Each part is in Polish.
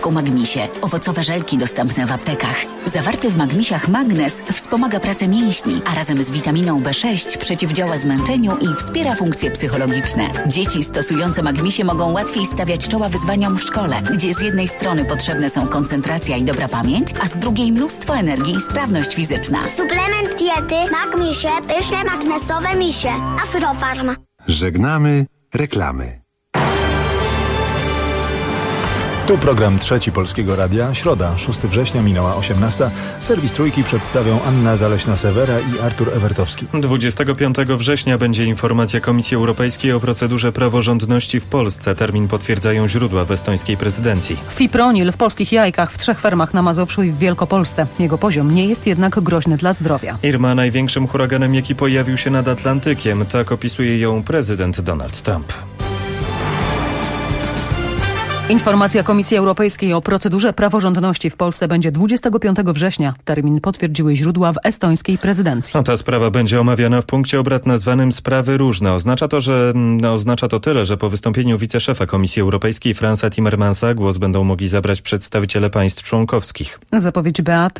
dodatku Magmisie. Owocowe żelki dostępne w aptekach. Zawarty w Magmisiach magnez wspomaga pracę mięśni, a razem z witaminą B6 przeciwdziała zmęczeniu i wspiera funkcje psychologiczne. Dzieci stosujące Magmisie mogą łatwiej stawiać czoła wyzwaniom w szkole, gdzie z jednej strony potrzebne są koncentracja i dobra pamięć, a z drugiej mnóstwo energii i sprawność fizyczna. Suplement diety Magmisie, pyszne magnesowe misie. Afrofarm. Żegnamy reklamy. Tu program Trzeci Polskiego Radia. Środa, 6 września, minęła 18. Serwis Trójki przedstawią Anna Zaleśna-Sewera i Artur Ewertowski. 25 września będzie informacja Komisji Europejskiej o procedurze praworządności w Polsce. Termin potwierdzają źródła w estońskiej prezydencji. Fipronil w polskich jajkach w 3 fermach na Mazowszu i w Wielkopolsce. Jego poziom nie jest jednak groźny dla zdrowia. Irma największym huraganem, jaki pojawił się nad Atlantykiem. Tak opisuje ją prezydent Donald Trump. Informacja Komisji Europejskiej o procedurze praworządności w Polsce będzie 25 września. Termin potwierdziły źródła w estońskiej prezydencji. Ta sprawa będzie omawiana w punkcie obrad nazwanym Sprawy różne. Oznacza to tyle, że po wystąpieniu wiceszefa Komisji Europejskiej Fransa Timmermansa głos będą mogli zabrać przedstawiciele państw członkowskich. Zapowiedź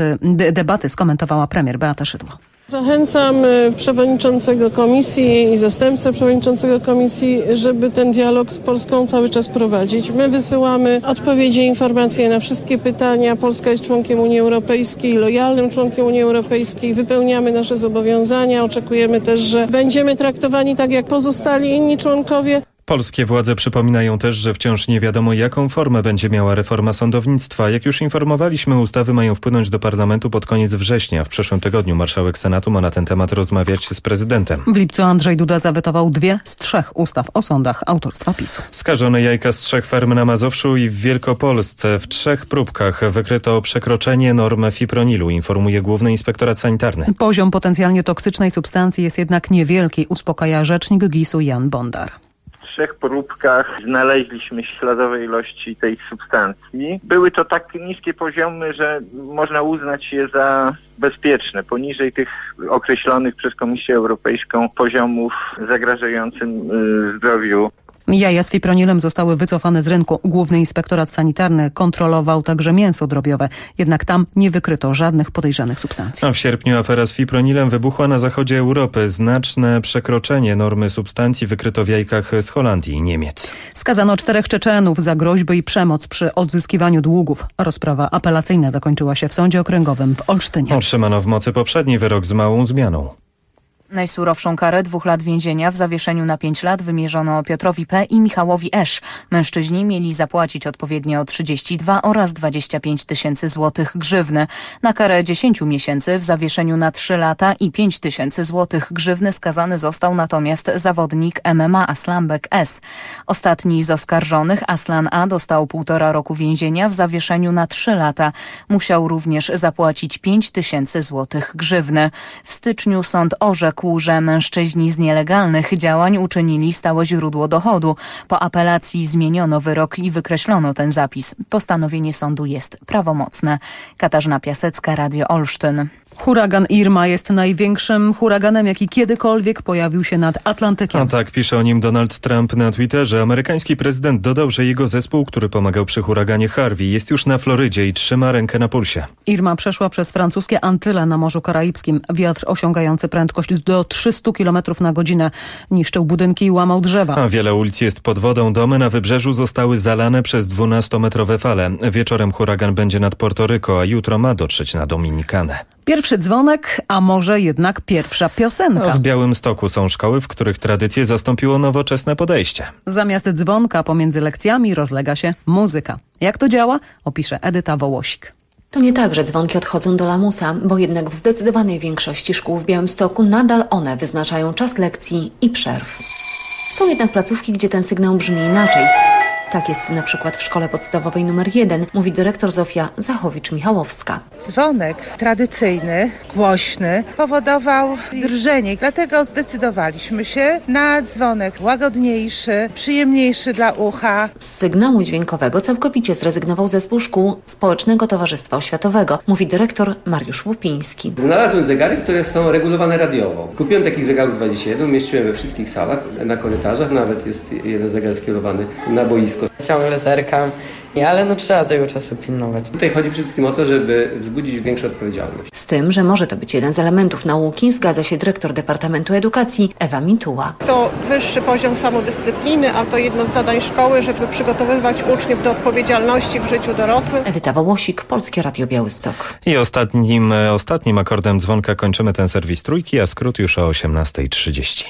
debaty skomentowała premier Beata Szydło. Zachęcam przewodniczącego komisji i zastępcę przewodniczącego komisji, żeby ten dialog z Polską cały czas prowadzić. My wysyłamy odpowiedzi, informacje na wszystkie pytania. Polska jest członkiem Unii Europejskiej, lojalnym członkiem Unii Europejskiej. Wypełniamy nasze zobowiązania. Oczekujemy też, że będziemy traktowani tak jak pozostali inni członkowie. Polskie władze przypominają też, że wciąż nie wiadomo, jaką formę będzie miała reforma sądownictwa. Jak już informowaliśmy, ustawy mają wpłynąć do parlamentu pod koniec września. W przyszłym tygodniu marszałek Senatu ma na ten temat rozmawiać z prezydentem. W lipcu Andrzej Duda zawetował 2 z 3 ustaw o sądach autorstwa PiS-u. Skażone jajka z 3 ferm na Mazowszu i w Wielkopolsce. W 3 próbkach wykryto przekroczenie normy fipronilu, informuje Główny Inspektorat Sanitarny. Poziom potencjalnie toksycznej substancji jest jednak niewielki, uspokaja rzecznik GIS-u Jan Bondar. W 3 próbkach znaleźliśmy śladowe ilości tej substancji. Były to tak niskie poziomy, że można uznać je za bezpieczne, poniżej tych określonych przez Komisję Europejską poziomów zagrażającym zdrowiu. Jaja z fipronilem zostały wycofane z rynku. Główny Inspektorat Sanitarny kontrolował także mięso drobiowe. Jednak tam nie wykryto żadnych podejrzanych substancji. A w sierpniu afera z fipronilem wybuchła na zachodzie Europy. Znaczne przekroczenie normy substancji wykryto w jajkach z Holandii i Niemiec. Skazano 4 Czeczenów za groźby i przemoc przy odzyskiwaniu długów. Rozprawa apelacyjna zakończyła się w Sądzie Okręgowym w Olsztynie. Otrzymano w mocy poprzedni wyrok z małą zmianą. Najsurowszą karę 2 lat więzienia w zawieszeniu na 5 lat wymierzono Piotrowi P. i Michałowi Esz. Mężczyźni mieli zapłacić odpowiednio 32 oraz 25 tysięcy złotych grzywny. Na karę 10 miesięcy w zawieszeniu na 3 lata i 5 tysięcy złotych grzywny skazany został natomiast zawodnik MMA Aslanbek S. Ostatni z oskarżonych, Aslan A., dostał 1,5 roku więzienia w zawieszeniu na 3 lata. Musiał również zapłacić 5 tysięcy złotych grzywny. W styczniu sąd orzekł, że mężczyźni z nielegalnych działań uczynili stałe źródło dochodu. Po apelacji zmieniono wyrok i wykreślono ten zapis. Postanowienie sądu jest prawomocne. Katarzyna Piasecka, Radio Olsztyn. Huragan Irma jest największym huraganem, jaki kiedykolwiek pojawił się nad Atlantykiem. A tak pisze o nim Donald Trump na Twitterze. Amerykański prezydent dodał, że jego zespół, który pomagał przy huraganie Harvey, jest już na Florydzie i trzyma rękę na pulsie. Irma przeszła przez francuskie Antyle na Morzu Karaibskim. Wiatr osiągający prędkość do 300 km na godzinę niszczył budynki i łamał drzewa. A wiele ulic jest pod wodą. Domy na wybrzeżu zostały zalane przez 12-metrowe fale. Wieczorem huragan będzie nad Porto-Rico, a jutro ma dotrzeć na Dominikanę. Pierwszy dzwonek, a może jednak pierwsza piosenka. W Białymstoku są szkoły, w których tradycję zastąpiło nowoczesne podejście. Zamiast dzwonka pomiędzy lekcjami rozlega się muzyka. Jak to działa? Opisze Edyta Wołosik. To nie tak, że dzwonki odchodzą do lamusa, bo jednak w zdecydowanej większości szkół w Białymstoku nadal one wyznaczają czas lekcji i przerw. Są jednak placówki, gdzie ten sygnał brzmi inaczej. Tak jest na przykład w szkole podstawowej nr 1, mówi dyrektor Zofia Zachowicz-Michałowska. Dzwonek tradycyjny, głośny, powodował drżenie. Dlatego zdecydowaliśmy się na dzwonek łagodniejszy, przyjemniejszy dla ucha. Z sygnału dźwiękowego całkowicie zrezygnował zespół szkół Społecznego Towarzystwa Oświatowego, mówi dyrektor Mariusz Łupiński. Znalazłem zegary, które są regulowane radiowo. Kupiłem takich zegarów 21, umieściłem we wszystkich salach, na korytarzach, nawet jest jeden zegar skierowany na boisko. Ciągle zerkam Ale trzeba tego czasu pilnować. Tutaj chodzi przede wszystkim o to, żeby wzbudzić większą odpowiedzialność. Z tym, że może to być jeden z elementów nauki, zgadza się dyrektor Departamentu Edukacji Ewa Mituła. To wyższy poziom samodyscypliny, a to jedno z zadań szkoły, żeby przygotowywać uczniów do odpowiedzialności w życiu dorosłym. Edyta Wołosik, Polskie Radio Białystok. I ostatnim akordem dzwonka kończymy ten serwis Trójki, a skrót już o 18:30.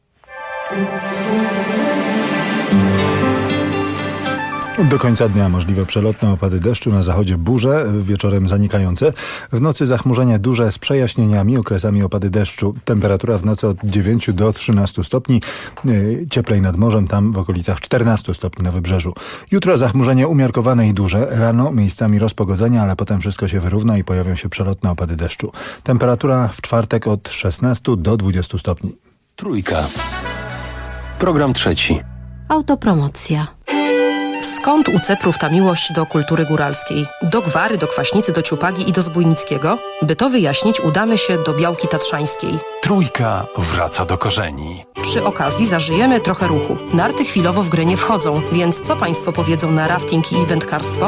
Do końca dnia możliwe przelotne opady deszczu, na zachodzie burze, wieczorem zanikające. W nocy zachmurzenie duże z przejaśnieniami, okresami opady deszczu. Temperatura w nocy od 9 do 13 stopni. Cieplej nad morzem, tam w okolicach 14 stopni na wybrzeżu. Jutro zachmurzenie umiarkowane i duże. Rano miejscami rozpogodzenia, ale potem wszystko się wyrówna i pojawią się przelotne opady deszczu. Temperatura w czwartek od 16 do 20 stopni. Trójka. Program trzeci. Autopromocja. Skąd u Ceprów ta miłość do kultury góralskiej? Do Gwary, do Kwaśnicy, do Ciupagi i do Zbójnickiego? By to wyjaśnić, udamy się do Białki Tatrzańskiej. Trójka wraca do korzeni. Przy okazji zażyjemy trochę ruchu. Narty chwilowo w grę nie wchodzą, więc co Państwo powiedzą na rafting i wędkarstwo?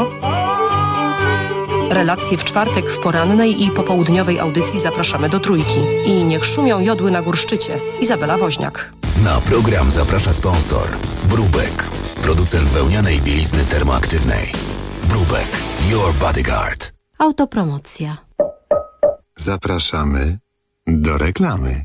Relacje w czwartek w porannej i popołudniowej audycji zapraszamy do Trójki. I niech szumią jodły na górszczycie. Izabela Woźniak. Na program zaprasza sponsor Brubek, producent wełnianej bielizny termoaktywnej. Brubek, your bodyguard. Autopromocja. Zapraszamy do reklamy.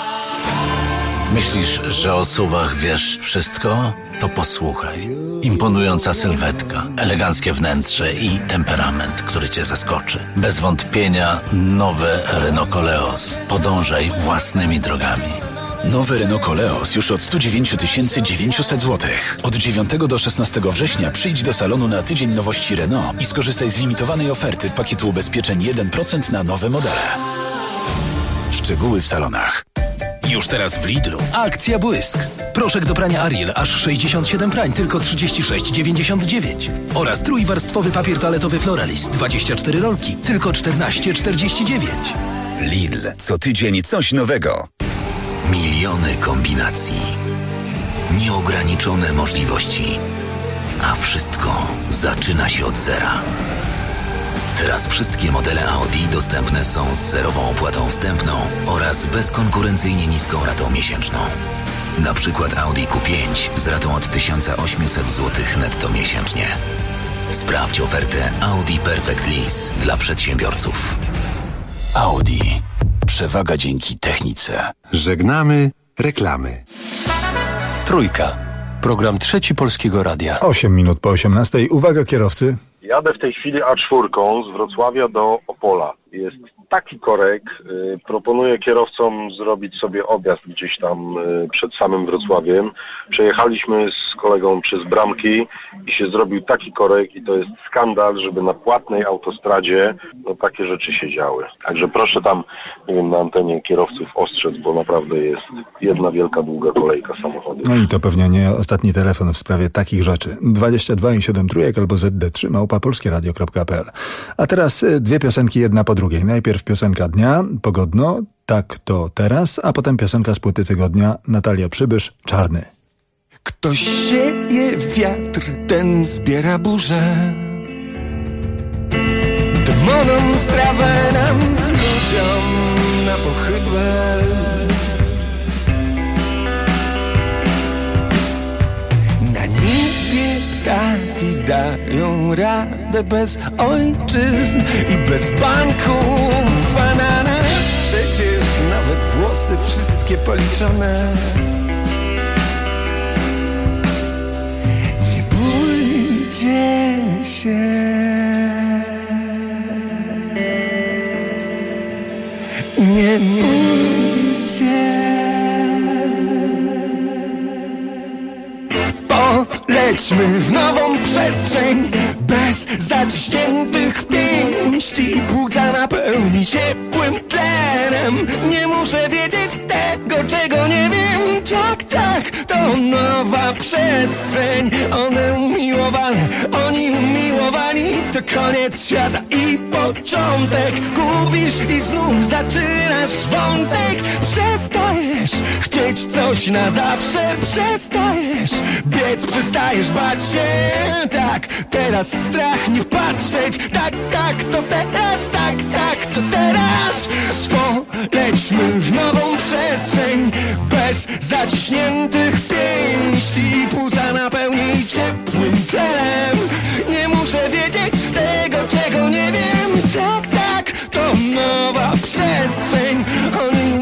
Myślisz, że o SUV-ach wiesz wszystko? To posłuchaj. Imponująca sylwetka, eleganckie wnętrze i temperament, który cię zaskoczy. Bez wątpienia nowe Renault Koleos. Podążaj własnymi drogami. Nowy Renault Koleos już od 109 900 zł. Od 9 do 16 września przyjdź do salonu na tydzień nowości Renault i skorzystaj z limitowanej oferty pakietu ubezpieczeń 1% na nowe modele. Szczegóły w salonach. Już teraz w Lidlu. Akcja Błysk. Proszek do prania Ariel aż 67 prań, tylko 36,99. Oraz trójwarstwowy papier toaletowy Floralist, 24 rolki, tylko 14,49. Lidl. Co tydzień coś nowego. Miliony kombinacji. Nieograniczone możliwości. A wszystko zaczyna się od zera. Teraz wszystkie modele Audi dostępne są z zerową opłatą wstępną oraz bezkonkurencyjnie niską ratą miesięczną. Na przykład Audi Q5 z ratą od 1800 zł netto miesięcznie. Sprawdź ofertę Audi Perfect Lease dla przedsiębiorców. Audi. Przewaga dzięki technice. Żegnamy reklamy. Trójka. Program trzeci Polskiego Radia. 8 minut po 18. Uwaga kierowcy. Jadę w tej chwili A4 z Wrocławia do Opola. Jest taki korek. Proponuję kierowcom zrobić sobie objazd gdzieś tam przed samym Wrocławiem. Przejechaliśmy z kolegą przez bramki i się zrobił taki korek i to jest skandal, żeby na płatnej autostradzie takie rzeczy się działy. Także proszę tam, nie wiem, na antenie kierowców ostrzec, bo naprawdę jest jedna wielka, długa kolejka samochodów. No i to pewnie nie ostatni telefon w sprawie takich rzeczy. 22 i 7 trójek albo zd3@polskieradio.pl. A teraz dwie piosenki, jedna po drugiej. Najpierw piosenka dnia, Pogodno, Tak to teraz, a potem piosenka z płyty tygodnia, Natalia Przybysz, Czarny. Ktoś sieje wiatr, ten zbiera burzę. Demonom strawę nam, ludziom na pochybę. Na niebie ptaki dają radę bez ojczyzn i bez banków, a na nas przecież nawet włosy wszystkie policzone. Nie bójcie się. Nie bójcie. Polećmy w nową przestrzeń bez zaciśniętych pięści. Płuca napełni ciepłym tlenem. Nie muszę wiedzieć tego, czego nie wiem. Tak, to nowa przestrzeń. One umiłowane, oni umiłowani. To koniec świata i początek. Gubisz i znów zaczynasz wątek. Przestajesz chcieć coś na zawsze. Przestajesz biec, przestajesz bać się. Tak, teraz strach nie patrzeć. Tak, to teraz, tak, to teraz. Polećmy w nową przestrzeń, bez zaciśniętych pięści. Płuca napełnij ciepłym tlenem. Nie muszę wiedzieć tego, czego nie wiem. Tak, to nowa przestrzeń. One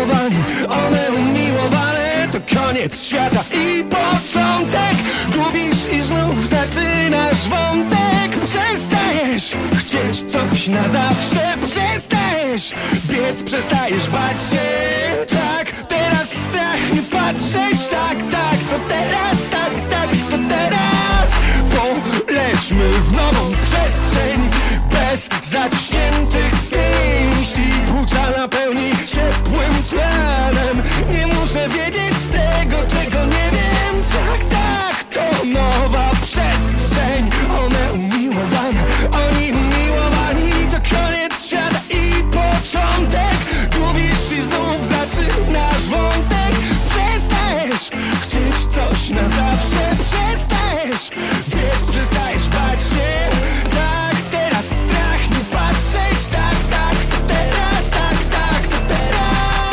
umiłowane, to koniec świata i początek. Gubisz i znów zaczynasz wątek. Przestajesz chcieć coś na zawsze. Przestajesz biec, przestajesz bać się. Tak, teraz strach nie patrzeć. Tak, to teraz, tak, to teraz. Polećmy w nową przestrzeń, bez zaciśniętych pięści. Płuca napełni ciepłym tlenem. Nie muszę wiedzieć tego, czego nie wiem. Tak, to nowa przestrzeń. One umiłowane, oni umiłowani. To koniec świata i początek. Gubisz i znów zaczynasz wątek. Przestajesz chcieć coś na zawsze. Przestajesz biec, przestajesz bać się. Tak, teraz strach nie patrzeć. Tak, to teraz, tak, to teraz.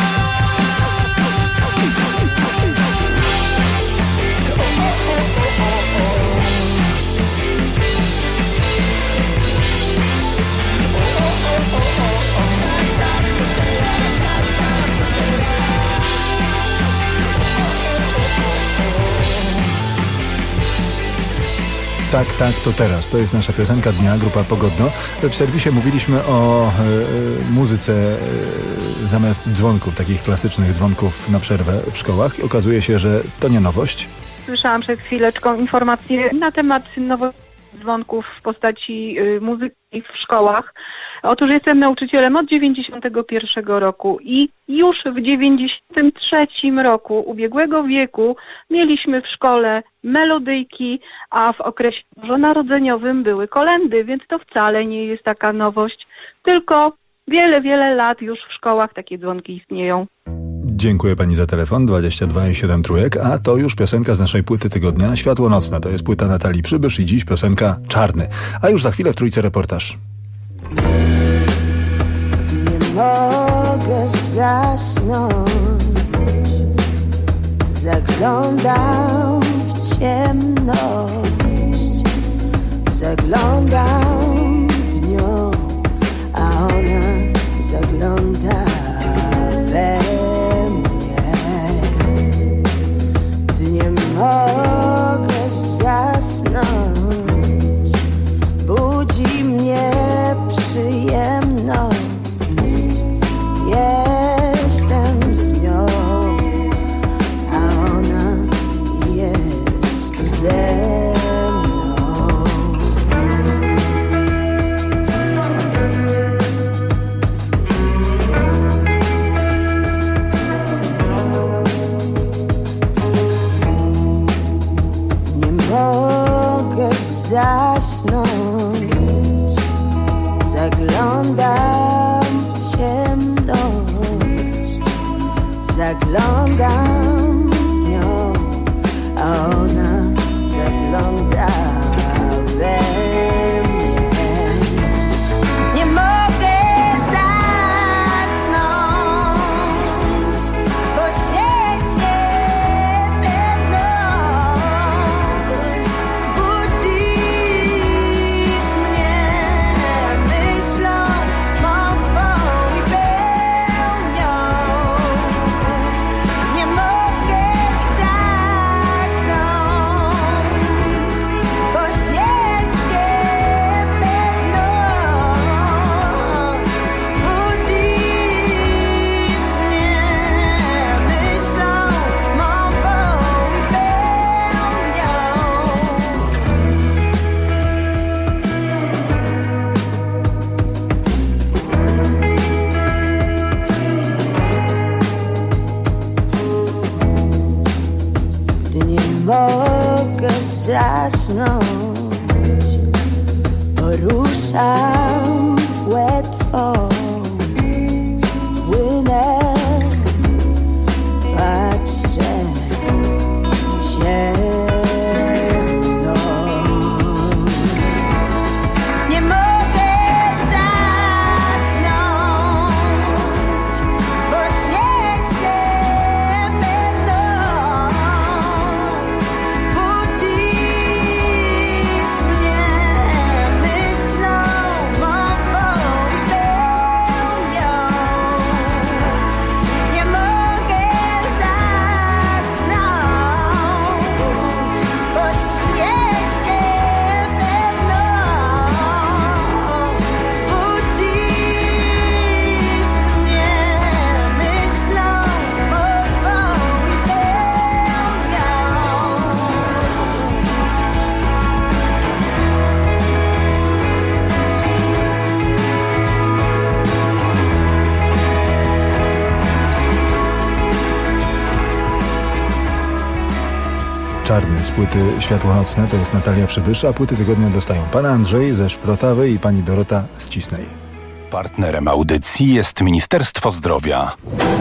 Tak, to teraz. To jest nasza piosenka dnia, grupa Pogodno. W serwisie mówiliśmy o muzyce zamiast dzwonków, takich klasycznych dzwonków na przerwę w szkołach. Okazuje się, że to nie nowość. Słyszałam przed chwileczką informację na temat nowych dzwonków w postaci muzyki w szkołach. Otóż jestem nauczycielem od 91 roku i już w 93 roku ubiegłego wieku mieliśmy w szkole melodyjki, a w okresie bożonarodzeniowym były kolędy, więc to wcale nie jest taka nowość, tylko wiele lat już w szkołach takie dzwonki istnieją. Dziękuję pani za telefon 22,7 trójek, a to już piosenka z naszej płyty tygodnia Światło nocne. To jest płyta Natalii Przybysz i dziś piosenka Czarny. A już za chwilę w Trójce reportaż. Gdy nie mogę zasnąć, zaglądam w ciemność, zaglądam w nią, a ona zagląda we mnie. Gdy nie mogę zasnąć, budzi mnie przyjemność. Jestem z nią, a ona jest tu ze mną. Nie mogę zasnąć, zaglądam w ciemność, zaglądam w nią, a ona zagląda we mnie. Nie mogę zasnąć, bo śnię się we mną. Budzisz mnie myślą, mową i pełnią. Nie mogę zasnąć, bo śnię się we mną. Budzisz mnie myślą, mową i pełnią. Gdy nie mogę zasnąć, poruszam płetwą, płynę, patrzę w ciemność. Czarny z płyty Światło Nocne, to jest Natalia Przybysz, a płyty tygodnia dostają pan Andrzej ze Szprotawy i pani Dorota z Cisnej. Partnerem audycji jest Ministerstwo Zdrowia.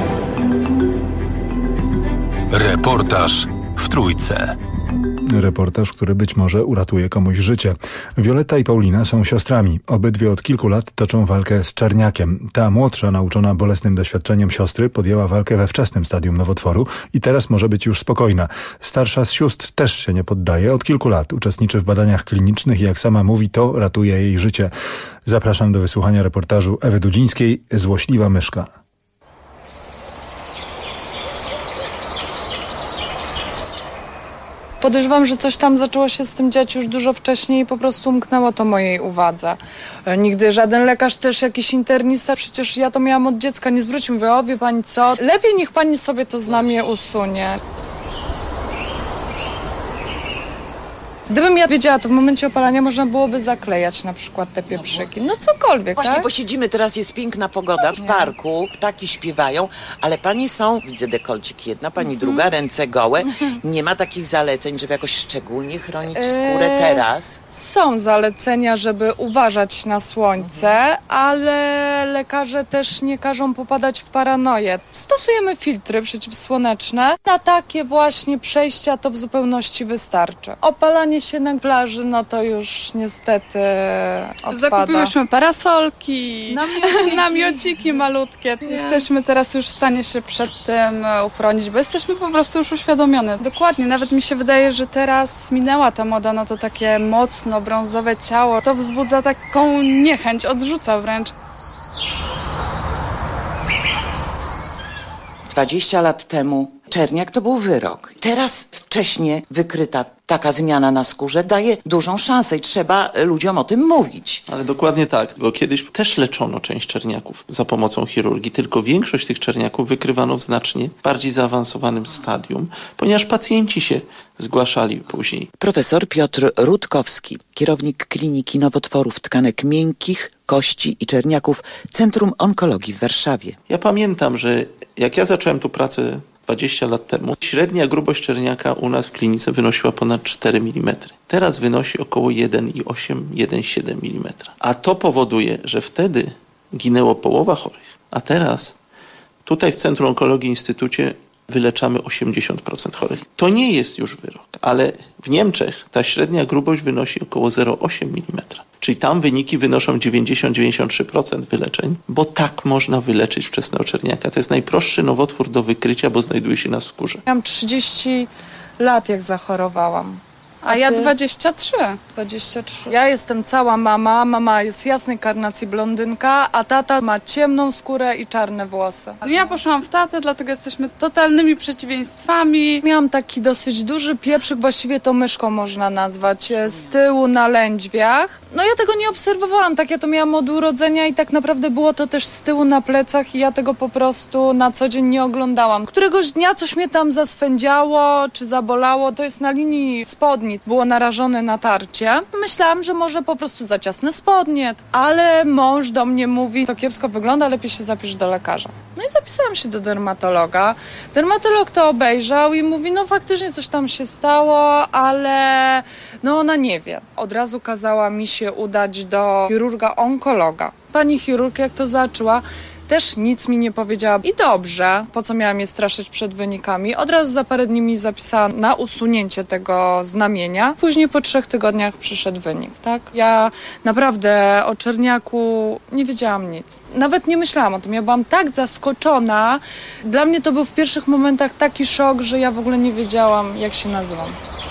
Reportaż w Trójce. Reportaż, który być może uratuje komuś życie. Wioletta i Paulina są siostrami. Obydwie od kilku lat toczą walkę z czerniakiem. Ta młodsza, nauczona bolesnym doświadczeniem siostry, podjęła walkę we wczesnym stadium nowotworu i teraz może być już spokojna. Starsza z sióstr też się nie poddaje. Od kilku lat uczestniczy w badaniach klinicznych i jak sama mówi, to ratuje jej życie. Zapraszam do wysłuchania reportażu Ewy Dudzińskiej „Złośliwa myszka”. Podejrzewam, że coś tam zaczęło się z tym dziać już dużo wcześniej i po prostu umknęło to mojej uwadze. Nigdy żaden lekarz, też jakiś internista, przecież ja to miałam od dziecka, nie zwrócił, mówię, o wie pani co, lepiej niech pani sobie to znamie usunie. Gdybym ja wiedziała, to w momencie opalania można byłoby zaklejać na przykład te pieprzyki. No cokolwiek, Właśnie tak? posiedzimy, teraz jest piękna pogoda w parku, ptaki śpiewają, ale panie są, widzę dekolcik jedna, pani druga, ręce gołe. Nie ma takich zaleceń, żeby jakoś szczególnie chronić skórę teraz? Są zalecenia, żeby uważać na słońce, ale lekarze też nie każą popadać w paranoję. Stosujemy filtry przeciwsłoneczne. Na takie właśnie przejścia to w zupełności wystarczy. Opalanie się na plaży, no to już niestety odpada. Zakupiłyśmy parasolki, namiociki malutkie. Jesteśmy teraz już w stanie się przed tym uchronić, bo jesteśmy po prostu już uświadomione. Dokładnie, nawet mi się wydaje, że teraz minęła ta moda na to takie mocno brązowe ciało. To wzbudza taką niechęć, odrzuca wręcz. 20 lat temu czerniak to był wyrok. Teraz wcześnie wykryta taka zmiana na skórze daje dużą szansę i trzeba ludziom o tym mówić. Ale dokładnie tak, bo kiedyś też leczono część czerniaków za pomocą chirurgii, tylko większość tych czerniaków wykrywano w znacznie bardziej zaawansowanym stadium, ponieważ pacjenci się zgłaszali później. Profesor Piotr Rutkowski, kierownik Kliniki Nowotworów Tkanek Miękkich, Kości i Czerniaków Centrum Onkologii w Warszawie. Ja pamiętam, że jak ja zacząłem tu pracę 20 lat temu, średnia grubość czerniaka u nas w klinice wynosiła ponad 4 mm. Teraz wynosi około 1,8-1,7 mm. A to powoduje, że wtedy ginęło połowa chorych. A teraz tutaj w Centrum Onkologii Instytucie wyleczamy 80% chorych. To nie jest już wyrok, ale w Niemczech ta średnia grubość wynosi około 0,8 mm. Czyli tam wyniki wynoszą 90-93% wyleczeń, bo tak można wyleczyć wczesnego czerniaka. To jest najprostszy nowotwór do wykrycia, bo znajduje się na skórze. Miałam 30 lat, jak zachorowałam. A ja 23. 23. Ja jestem cała mama. Mama jest jasnej karnacji blondynka, a tata ma ciemną skórę i czarne włosy. Ja poszłam w tatę, dlatego jesteśmy totalnymi przeciwieństwami. Miałam taki dosyć duży pieprzyk, właściwie to myszką można nazwać, z tyłu na lędźwiach. No ja tego nie obserwowałam, tak ja to miałam od urodzenia i tak naprawdę było to też z tyłu na plecach i ja tego po prostu na co dzień nie oglądałam. Któregoś dnia coś mnie tam zaswędziało czy zabolało, to jest na linii spodni. Było narażone na tarcie. Myślałam, że może po prostu za ciasne spodnie, ale mąż do mnie mówi, to kiepsko wygląda, lepiej się zapisz do lekarza. No i zapisałam się do dermatologa. Dermatolog to obejrzał i mówi, no faktycznie coś tam się stało, ale no ona nie wie. Od razu kazała mi się udać do chirurga onkologa. Pani chirurg, jak to zaczęła, też nic mi nie powiedziała. I dobrze, po co miałam je straszyć przed wynikami. Od razu za parę dni mi zapisała na usunięcie tego znamienia. Później po 3 tygodniach przyszedł wynik, tak? Ja naprawdę o czerniaku nie wiedziałam nic. Nawet nie myślałam o tym. Ja byłam tak zaskoczona. Dla mnie to był w pierwszych momentach taki szok, że ja w ogóle nie wiedziałam, jak się nazywam.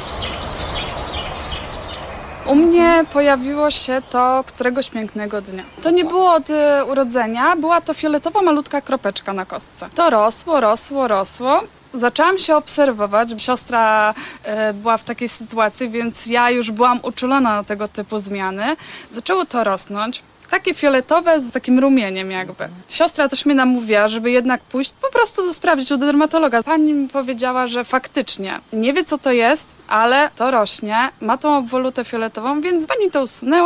U mnie pojawiło się to któregoś pięknego dnia. To nie było od urodzenia, była to fioletowa malutka kropeczka na kostce. To rosło. Zaczęłam się obserwować. Siostra była w takiej sytuacji, więc ja już byłam uczulona na tego typu zmiany. Zaczęło to rosnąć. Takie fioletowe z takim rumieniem jakby. Siostra też mnie namówiła, żeby jednak pójść po prostu to sprawdzić u dermatologa. Pani mi powiedziała, że faktycznie nie wie co to jest, ale to rośnie, ma tą obwolutę fioletową, więc pani to usunęła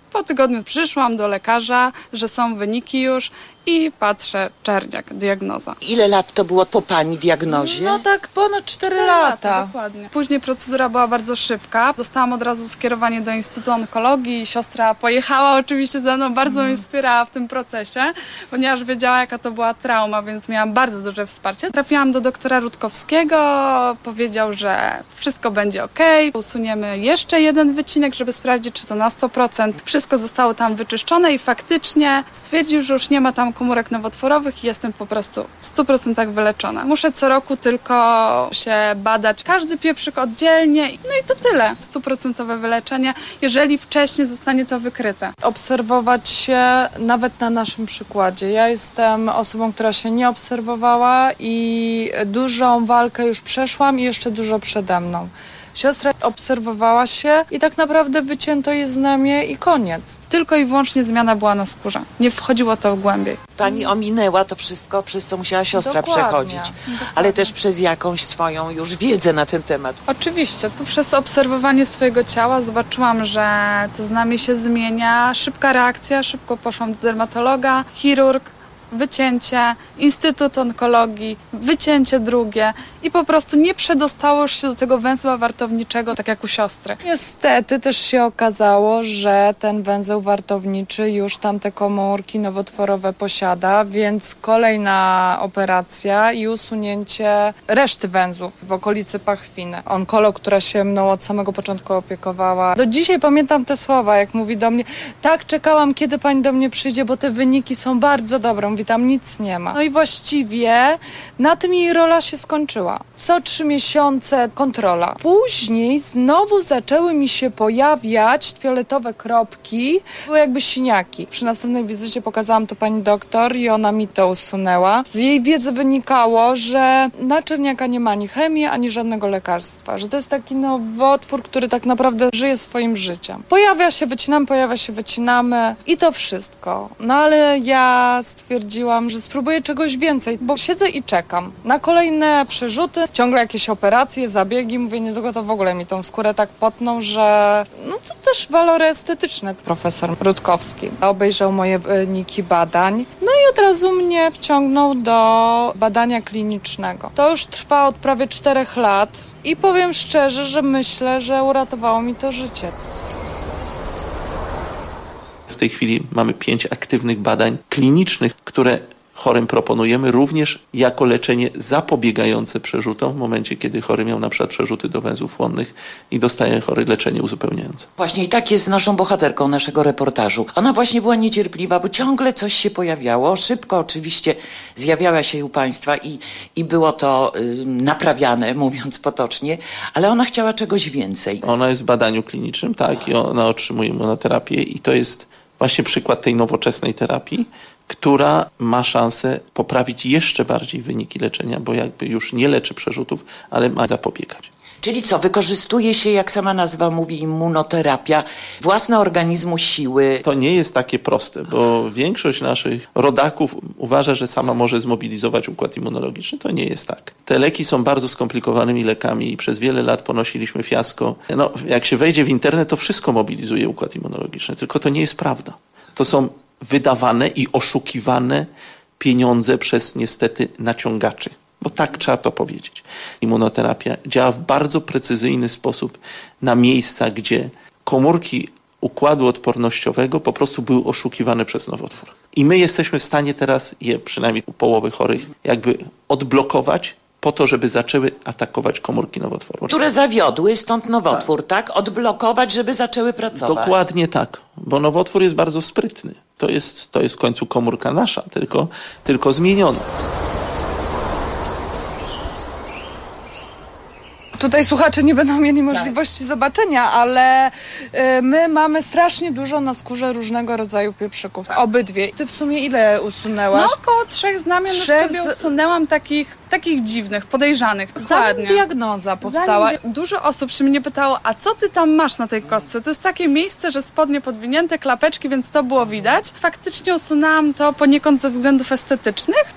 Po tygodniu przyszłam do lekarza, że są wyniki już i patrzę, czerniak, diagnoza. Ile lat to było po pani diagnozie? No tak ponad 4 lata. Dokładnie. Później procedura była bardzo szybka. Dostałam od razu skierowanie do Instytutu Onkologii. Siostra pojechała oczywiście ze mną, bardzo mnie wspierała w tym procesie, ponieważ wiedziała, jaka to była trauma, więc miałam bardzo duże wsparcie. Trafiłam do doktora Rutkowskiego, powiedział, że wszystko będzie okej. Usuniemy jeszcze jeden wycinek, żeby sprawdzić, czy to na 100%. Wszystko zostało tam wyczyszczone i faktycznie stwierdził, że już nie ma tam komórek nowotworowych i jestem po prostu w 100% wyleczona. Muszę co roku tylko się badać każdy pieprzyk oddzielnie, no i to tyle. 100% wyleczenie, jeżeli wcześniej zostanie to wykryte. Obserwować się nawet na naszym przykładzie. Ja jestem osobą, która się nie obserwowała i dużą walkę już przeszłam i jeszcze dużo przede mną. Siostra obserwowała się i tak naprawdę wycięto jej znamię i koniec. Tylko i wyłącznie zmiana była na skórze. Nie wchodziło to głębiej. Pani ominęła to wszystko, przez co musiała siostra przechodzić, ale też przez jakąś swoją już wiedzę na ten temat. Oczywiście. Poprzez obserwowanie swojego ciała zobaczyłam, że to znamie się zmienia. Szybka reakcja, szybko poszłam do dermatologa, chirurg, wycięcie, Instytut Onkologii, wycięcie drugie i po prostu nie przedostało już się do tego węzła wartowniczego, tak jak u siostry. Niestety też się okazało, że ten węzeł wartowniczy już tamte komórki nowotworowe posiada, więc kolejna operacja i usunięcie reszty węzłów w okolicy pachwiny. Onkolog, która się mną od samego początku opiekowała. Do dzisiaj pamiętam te słowa, jak mówi do mnie: tak, czekałam, kiedy pani do mnie przyjdzie, bo te wyniki są bardzo dobre. Mówi, tam nic nie ma. No i właściwie na tym jej rola się skończyła. Co 3 miesiące kontrola. Później znowu zaczęły mi się pojawiać fioletowe kropki, były jakby siniaki. Przy następnej wizycie pokazałam to pani doktor i ona mi to usunęła. Z jej wiedzy wynikało, że na czerniaka nie ma ani chemii, ani żadnego lekarstwa. Że to jest taki nowotwór, który tak naprawdę żyje swoim życiem. Pojawia się, wycinamy i to wszystko. No ale ja stwierdziłam, że spróbuję czegoś więcej, bo siedzę i czekam na kolejne przerzuty, ciągle jakieś operacje, zabiegi. Mówię, niedługo to w ogóle mi tą skórę tak potną, że no to też walory estetyczne. Profesor Rutkowski obejrzał moje wyniki badań, no i od razu mnie wciągnął do badania klinicznego. To już trwa od prawie 4 lat i powiem szczerze, że myślę, że uratowało mi to życie. W tej chwili mamy 5 aktywnych badań klinicznych, które chorym proponujemy również jako leczenie zapobiegające przerzutom w momencie, kiedy chory miał na przykład przerzuty do węzłów chłonnych i dostaje chory leczenie uzupełniające. Właśnie i tak jest z naszą bohaterką naszego reportażu. Ona właśnie była niecierpliwa, bo ciągle coś się pojawiało. Szybko oczywiście zjawiała się u państwa i było to naprawiane, mówiąc potocznie, ale ona chciała czegoś więcej. Ona jest w badaniu klinicznym, tak, i ona otrzymuje immunoterapię i to jest właśnie przykład tej nowoczesnej terapii, która ma szansę poprawić jeszcze bardziej wyniki leczenia, bo jakby już nie leczy przerzutów, ale ma zapobiegać. Czyli co, wykorzystuje się, jak sama nazwa mówi, immunoterapia, własne organizmu siły? To nie jest takie proste, bo większość naszych rodaków uważa, że sama może zmobilizować układ immunologiczny. To nie jest tak. Te leki są bardzo skomplikowanymi lekami i przez wiele lat ponosiliśmy fiasko. No, jak się wejdzie w internet, to wszystko mobilizuje układ immunologiczny, tylko to nie jest prawda. To są wydawane i oszukiwane pieniądze przez niestety naciągaczy. Bo tak trzeba to powiedzieć. Immunoterapia działa w bardzo precyzyjny sposób na miejsca, gdzie komórki układu odpornościowego po prostu były oszukiwane przez nowotwór. I my jesteśmy w stanie teraz je, przynajmniej u połowy chorych, jakby odblokować po to, żeby zaczęły atakować komórki nowotworu. Które zawiodły, stąd nowotwór, tak? Odblokować, żeby zaczęły pracować. Dokładnie tak, bo nowotwór jest bardzo sprytny. To jest w końcu komórka nasza, tylko zmieniona. Tutaj słuchacze nie będą mieli możliwości zobaczenia, ale my mamy strasznie dużo na skórze różnego rodzaju pieprzyków. Obydwie. Ty w sumie ile usunęłaś? No około 3 znamion już sobie usunęłam takich dziwnych, podejrzanych. Zanim diagnoza powstała. Dużo osób się mnie pytało, a co ty tam masz na tej kostce? To jest takie miejsce, że spodnie podwinięte, klapeczki, więc to było widać. Faktycznie usunęłam to poniekąd ze względów estetycznych.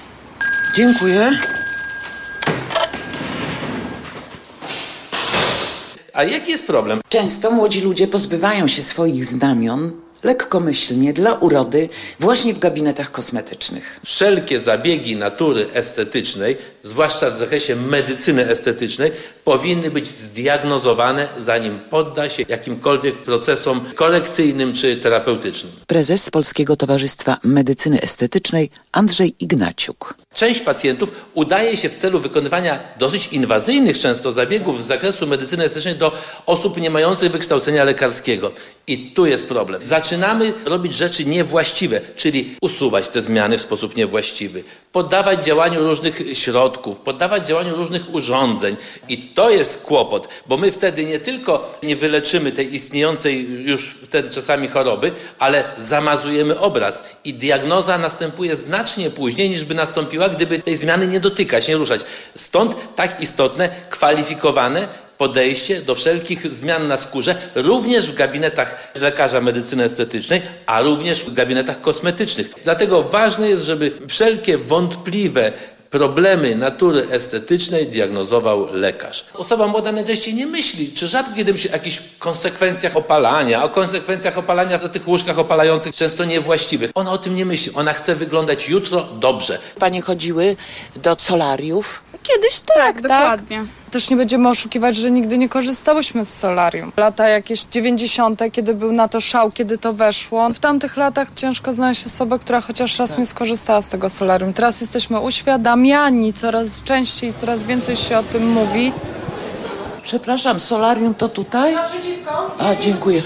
Dziękuję. A jaki jest problem? Często młodzi ludzie pozbywają się swoich znamion lekkomyślnie dla urody właśnie w gabinetach kosmetycznych. Wszelkie zabiegi natury estetycznej, zwłaszcza w zakresie medycyny estetycznej, powinny być zdiagnozowane, zanim podda się jakimkolwiek procesom korekcyjnym czy terapeutycznym. Prezes Polskiego Towarzystwa Medycyny Estetycznej Andrzej Ignaciuk. Część pacjentów udaje się w celu wykonywania dosyć inwazyjnych często zabiegów z zakresu medycyny estetycznej do osób nie mających wykształcenia lekarskiego. I tu jest problem. Zaczynamy robić rzeczy niewłaściwe, czyli usuwać te zmiany w sposób niewłaściwy, poddawać działaniu różnych środków, poddawać działaniu różnych urządzeń. I to jest kłopot, bo my wtedy nie tylko nie wyleczymy tej istniejącej już wtedy czasami choroby, ale zamazujemy obraz. I diagnoza następuje znacznie później, niż by nastąpiła, gdyby tej zmiany nie dotykać, nie ruszać. Stąd tak istotne, kwalifikowane podejście do wszelkich zmian na skórze, również w gabinetach lekarza medycyny estetycznej, a również w gabinetach kosmetycznych. Dlatego ważne jest, żeby wszelkie wątpliwe problemy natury estetycznej diagnozował lekarz. Osoba młoda najczęściej nie myśli, czy rzadko kiedy myśli o jakichś konsekwencjach opalania na tych łóżkach opalających, często niewłaściwych. Ona o tym nie myśli, ona chce wyglądać jutro dobrze. Panie chodziły do solariów? Kiedyś tak. Dokładnie. Też nie będziemy oszukiwać, że nigdy nie korzystałyśmy z solarium. Lata jakieś 90., kiedy był na to szał, kiedy to weszło. W tamtych latach ciężko znaleźć osobę, która chociaż raz nie skorzystała z tego solarium. Teraz jesteśmy uświadamiani, coraz częściej, coraz więcej się o tym mówi. Przepraszam, solarium to tutaj? Naprzeciwko. A, dziękuję.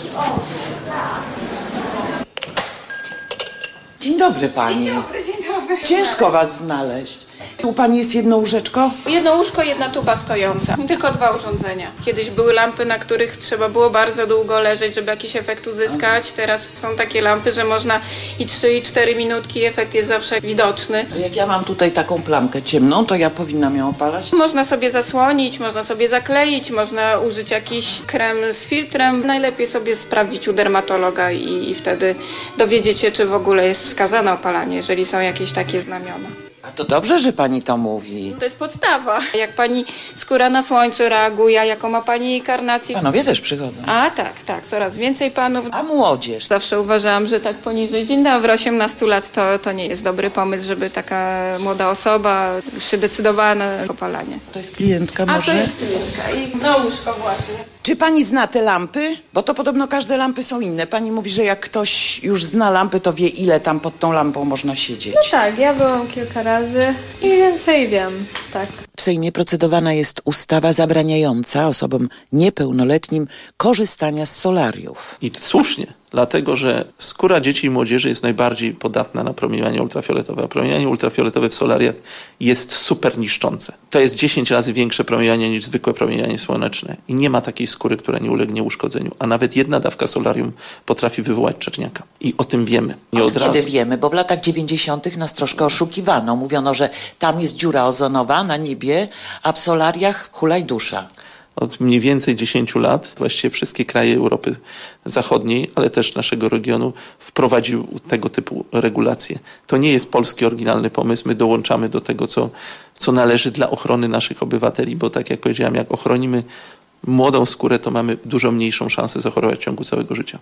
Dzień dobry pani. Dzień dobry. Ciężko was znaleźć. U pani jest jedno łóżeczko? Jedno łóżko, jedna tuba stojąca. Tylko 2 urządzenia. Kiedyś były lampy, na których trzeba było bardzo długo leżeć, żeby jakiś efekt uzyskać. Teraz są takie lampy, że można i 3, i 4 minutki i efekt jest zawsze widoczny. Jak ja mam tutaj taką plamkę ciemną, to ja powinnam ją opalać? Można sobie zasłonić, można sobie zakleić, można użyć jakiś krem z filtrem. Najlepiej sobie sprawdzić u dermatologa i wtedy dowiedzieć się, czy w ogóle jest wskazane opalanie, jeżeli są jakieś takie znamiona. A to dobrze, że pani to mówi. To jest podstawa. Jak pani skóra na słońcu reaguje, jaką ma pani karnację. Panowie też przychodzą. A tak, coraz więcej panów. A młodzież? Zawsze uważałam, że tak poniżej dzień dobry, 18 lat to nie jest dobry pomysł, żeby taka młoda osoba się decydowała na opalanie. To jest klientka może? A to jest klientka i na łóżko właśnie. Czy pani zna te lampy? Bo to podobno każde lampy są inne. Pani mówi, że jak ktoś już zna lampy, to wie, ile tam pod tą lampą można siedzieć. No tak, ja byłam kilka razy i więcej wiem, tak. W Sejmie procedowana jest ustawa zabraniająca osobom niepełnoletnim korzystania z solariów. I słusznie, dlatego że skóra dzieci i młodzieży jest najbardziej podatna na promieniowanie ultrafioletowe. A promieniowanie ultrafioletowe w solariach jest super niszczące. To jest 10 razy większe promieniowanie niż zwykłe promieniowanie słoneczne. I nie ma takiej skóry, która nie ulegnie uszkodzeniu. A nawet jedna dawka solarium potrafi wywołać czerniaka. I o tym wiemy. Kiedy wiemy? Bo w latach 90. nas troszkę oszukiwano. Mówiono, że tam jest dziura ozonowa na niebie, a w solariach hulaj dusza. Od mniej więcej 10 lat właściwie wszystkie kraje Europy Zachodniej, ale też naszego regionu wprowadziły tego typu regulacje. To nie jest polski oryginalny pomysł. My dołączamy do tego, co należy dla ochrony naszych obywateli, bo tak jak powiedziałem, jak ochronimy młodą skórę, to mamy dużo mniejszą szansę zachorować w ciągu całego życia.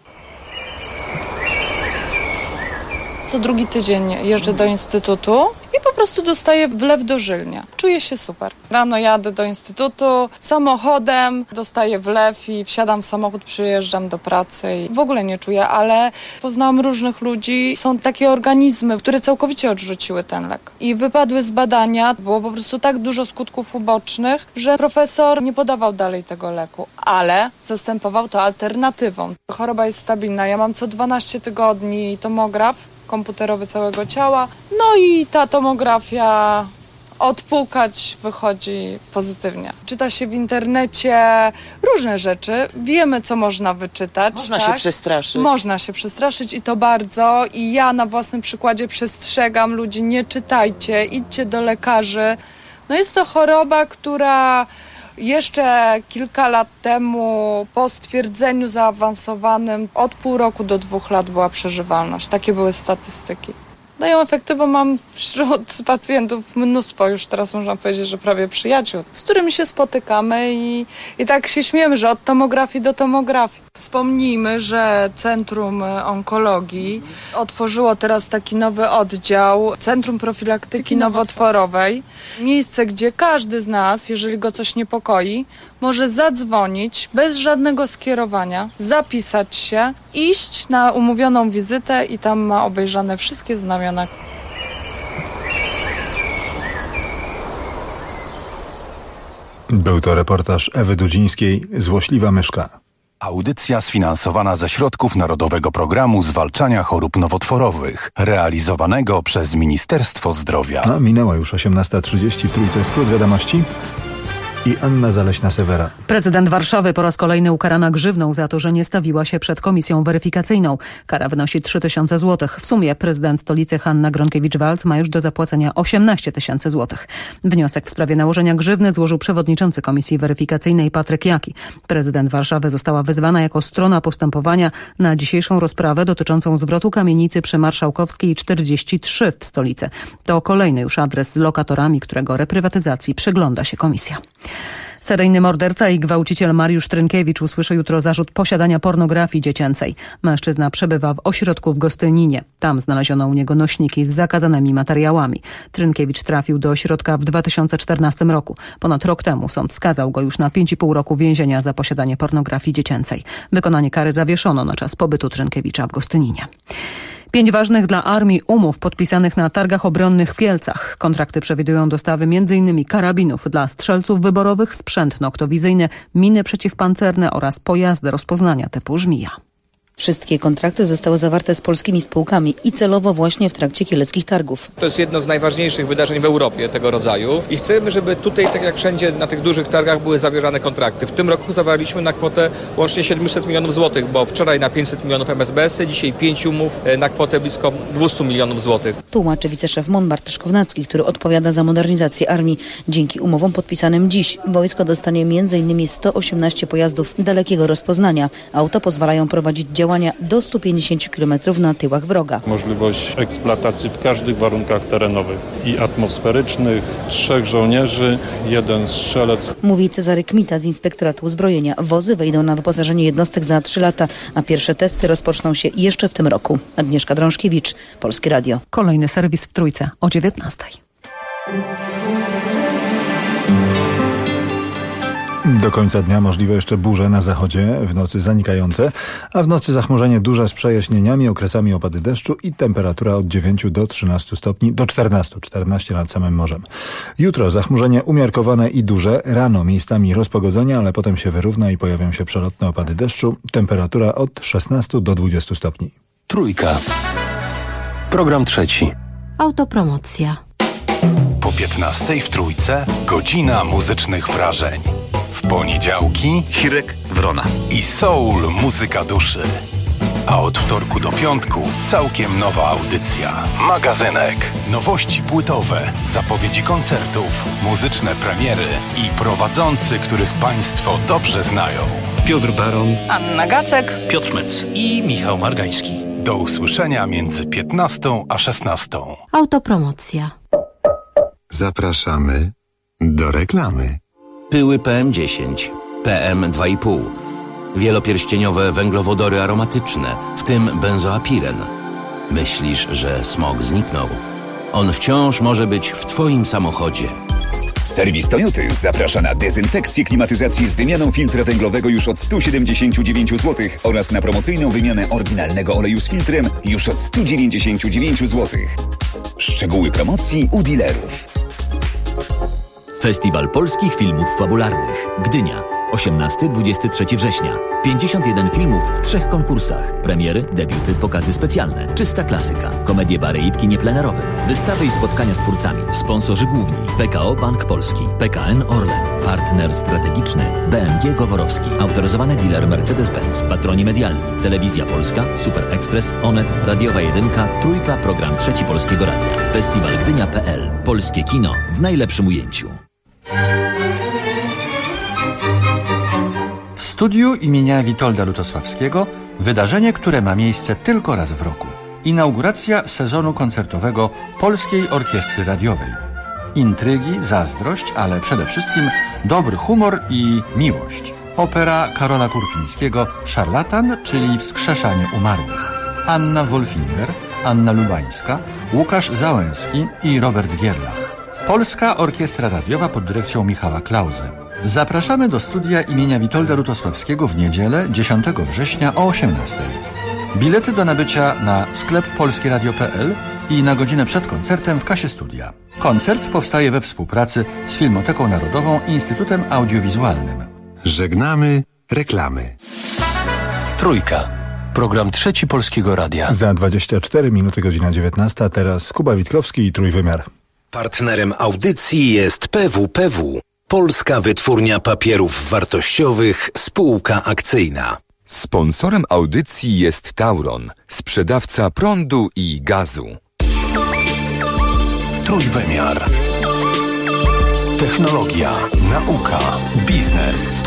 Co drugi tydzień jeżdżę do instytutu i po prostu dostaję wlew dożylnia. Czuję się super. Rano jadę do instytutu samochodem, dostaję wlew i wsiadam w samochód, przyjeżdżam do pracy i w ogóle nie czuję, ale poznałam różnych ludzi. Są takie organizmy, które całkowicie odrzuciły ten lek. I wypadły z badania, było po prostu tak dużo skutków ubocznych, że profesor nie podawał dalej tego leku, ale zastępował to alternatywą. Choroba jest stabilna. Ja mam co 12 tygodni tomograf komputerowy całego ciała. No i ta tomografia odpukać wychodzi pozytywnie. Czyta się w internecie różne rzeczy. Wiemy, co można wyczytać. Można się przestraszyć. Można się przestraszyć i to bardzo. I ja na własnym przykładzie przestrzegam ludzi, nie czytajcie, idźcie do lekarzy. No jest to choroba, która jeszcze kilka lat temu po stwierdzeniu zaawansowanym od pół roku do 2 lat była przeżywalność. Takie były statystyki. dają efekty, bo mam wśród pacjentów mnóstwo, już teraz można powiedzieć, że prawie przyjaciół, z którymi się spotykamy i tak się śmiejemy, że od tomografii do tomografii. Wspomnijmy, że Centrum Onkologii otworzyło teraz taki nowy oddział, Centrum Profilaktyki Nowotworowej. Miejsce, gdzie każdy z nas, jeżeli go coś niepokoi, może zadzwonić bez żadnego skierowania, zapisać się, iść na umówioną wizytę i tam ma obejrzane wszystkie znamiona. Był to reportaż Ewy Dudzińskiej, Złośliwa myszka. Audycja sfinansowana ze środków Narodowego Programu Zwalczania Chorób Nowotworowych, realizowanego przez Ministerstwo Zdrowia. Minęła już 18:30 w Trójce, skrót wiadomości i Anna Zaleśna-Sewera. Prezydent Warszawy po raz kolejny ukarana grzywną za to, że nie stawiła się przed komisją weryfikacyjną. Kara wynosi 3000 zł. W sumie prezydent stolicy Hanna Gronkiewicz-Waltz ma już do zapłacenia 18 000 zł. Wniosek w sprawie nałożenia grzywny złożył przewodniczący komisji weryfikacyjnej Patryk Jaki. Prezydent Warszawy została wezwana jako strona postępowania na dzisiejszą rozprawę dotyczącą zwrotu kamienicy przy Marszałkowskiej 43 w stolicy. To kolejny już adres z lokatorami, którego reprywatyzacji przygląda się komisja. Seryjny morderca i gwałciciel Mariusz Trynkiewicz usłyszy jutro zarzut posiadania pornografii dziecięcej. Mężczyzna przebywa w ośrodku w Gostyninie. Tam znaleziono u niego nośniki z zakazanymi materiałami. Trynkiewicz trafił do ośrodka w 2014 roku. Ponad rok temu sąd skazał go już na 5,5 roku więzienia za posiadanie pornografii dziecięcej. Wykonanie kary zawieszono na czas pobytu Trynkiewicza w Gostyninie. 5 ważnych dla armii umów podpisanych na targach obronnych w Kielcach. Kontrakty przewidują dostawy m.in. karabinów dla strzelców wyborowych, sprzęt noktowizyjny, miny przeciwpancerne oraz pojazdy rozpoznania typu Żmija. Wszystkie kontrakty zostały zawarte z polskimi spółkami i celowo właśnie w trakcie kieleckich targów. To jest jedno z najważniejszych wydarzeń w Europie tego rodzaju i chcemy, żeby tutaj, tak jak wszędzie na tych dużych targach, były zawierane kontrakty. W tym roku zawarliśmy na kwotę łącznie 700 milionów złotych, bo wczoraj na 500 milionów MSBS-y, dzisiaj 5 umów na kwotę blisko 200 milionów złotych. Tłumaczy wiceszef MON Bartosz Kownacki, który odpowiada za modernizację armii. Dzięki umowom podpisanym dziś wojsko dostanie m.in. 118 pojazdów dalekiego rozpoznania. Auta pozwalają prowadzić działania do 150 km na tyłach wroga. Możliwość eksploatacji w każdych warunkach terenowych i atmosferycznych, 3 żołnierzy, 1 strzelec. Mówi Cezary Kmita z Inspektoratu Uzbrojenia. Wozy wejdą na wyposażenie jednostek za 3 lata, a pierwsze testy rozpoczną się jeszcze w tym roku. Agnieszka Drążkiewicz, Polskie Radio. Kolejny serwis w Trójce o 19:00. Do końca dnia możliwe jeszcze burze na zachodzie, w nocy zanikające, a w nocy zachmurzenie duże z przejaśnieniami, okresami opady deszczu i temperatura od 9 do 13 stopni, do 14 nad samym morzem. Jutro zachmurzenie umiarkowane i duże, rano miejscami rozpogodzenia, ale potem się wyrówna i pojawią się przelotne opady deszczu, temperatura od 16 do 20 stopni. Trójka. Program trzeci. Autopromocja. Po 15:00 w Trójce godzina muzycznych wrażeń. W poniedziałki Hirek Wrona i soul muzyka duszy. A od wtorku do piątku całkiem nowa audycja. Magazynek. Nowości płytowe, zapowiedzi koncertów, muzyczne premiery i prowadzący, których Państwo dobrze znają. Piotr Baron, Anna Gacek, Piotr Mec i Michał Margański. Do usłyszenia między 15 a 16. Autopromocja. Zapraszamy do reklamy. Pyły PM10, PM2,5, wielopierścieniowe węglowodory aromatyczne, w tym benzoapiren. Myślisz, że smog zniknął? On wciąż może być w Twoim samochodzie. Serwis Toyoty zaprasza na dezynfekcję klimatyzacji z wymianą filtra węglowego już od 179 zł oraz na promocyjną wymianę oryginalnego oleju z filtrem już od 199 zł. Szczegóły promocji u dealerów. Festiwal Polskich Filmów Fabularnych. Gdynia. 18-23 września. 51 filmów w 3 konkursach. Premiery, debiuty, pokazy specjalne. Czysta klasyka. Komedie bary w kinie plenerowym. Wystawy i spotkania z twórcami. Sponsorzy główni. PKO Bank Polski. PKN Orlen. Partner strategiczny. BMG Goworowski. Autoryzowany dealer Mercedes-Benz. Patroni medialni. Telewizja Polska. Super Express. Onet. Radiowa 1. Trójka. Program Trzeci Polskiego Radia. Festiwal Gdynia.pl. Polskie kino w najlepszym ujęciu. W studiu imienia Witolda Lutosławskiego wydarzenie, które ma miejsce tylko raz w roku. inauguracja sezonu koncertowego Polskiej Orkiestry Radiowej. Intrygi, zazdrość, ale przede wszystkim dobry humor i miłość. Opera Karola Kurpińskiego Szarlatan, czyli Wskrzeszanie umarłych. Anna Wolfinger, Anna Lubańska, Łukasz Załęski i Robert Gierlach. Polska Orkiestra Radiowa pod dyrekcją Michała Klauze. Zapraszamy do studia imienia Witolda Lutosławskiego w niedzielę 10 września o 18:00. Bilety do nabycia na sklep polskieradio.pl i na godzinę przed koncertem w kasie studia. Koncert powstaje we współpracy z Filmoteką Narodową i Instytutem Audiowizualnym. Żegnamy reklamy. Trójka. Program Trzeci Polskiego Radia. Za 24 minuty, godzina 19. Teraz Kuba Witkowski i Trójwymiar. Partnerem audycji jest PWPW. Polska Wytwórnia Papierów Wartościowych, spółka akcyjna. Sponsorem audycji jest Tauron, sprzedawca prądu i gazu. Trójwymiar. Technologia, nauka, biznes.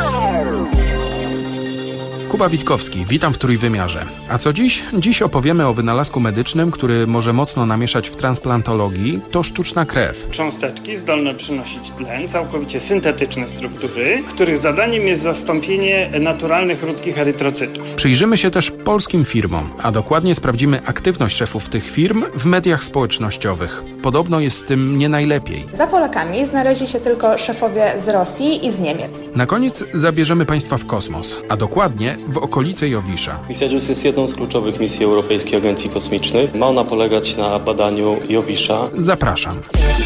Kuba Witkowski, witam w Trójwymiarze. A co dziś? Dziś opowiemy o wynalazku medycznym, który może mocno namieszać w transplantologii. To sztuczna krew. Cząsteczki zdolne przynosić tlen, całkowicie syntetyczne struktury, których zadaniem jest zastąpienie naturalnych ludzkich erytrocytów. Przyjrzymy się też polskim firmom, a dokładnie sprawdzimy aktywność szefów tych firm w mediach społecznościowych. Podobno jest z tym nie najlepiej. Za Polakami znaleźli się tylko szefowie z Rosji i z Niemiec. Na koniec zabierzemy Państwa w kosmos, a dokładnie w okolice Jowisza. Misja JUICE jest jedną z kluczowych misji Europejskiej Agencji Kosmicznej. Ma ona polegać na badaniu Jowisza. Zapraszam.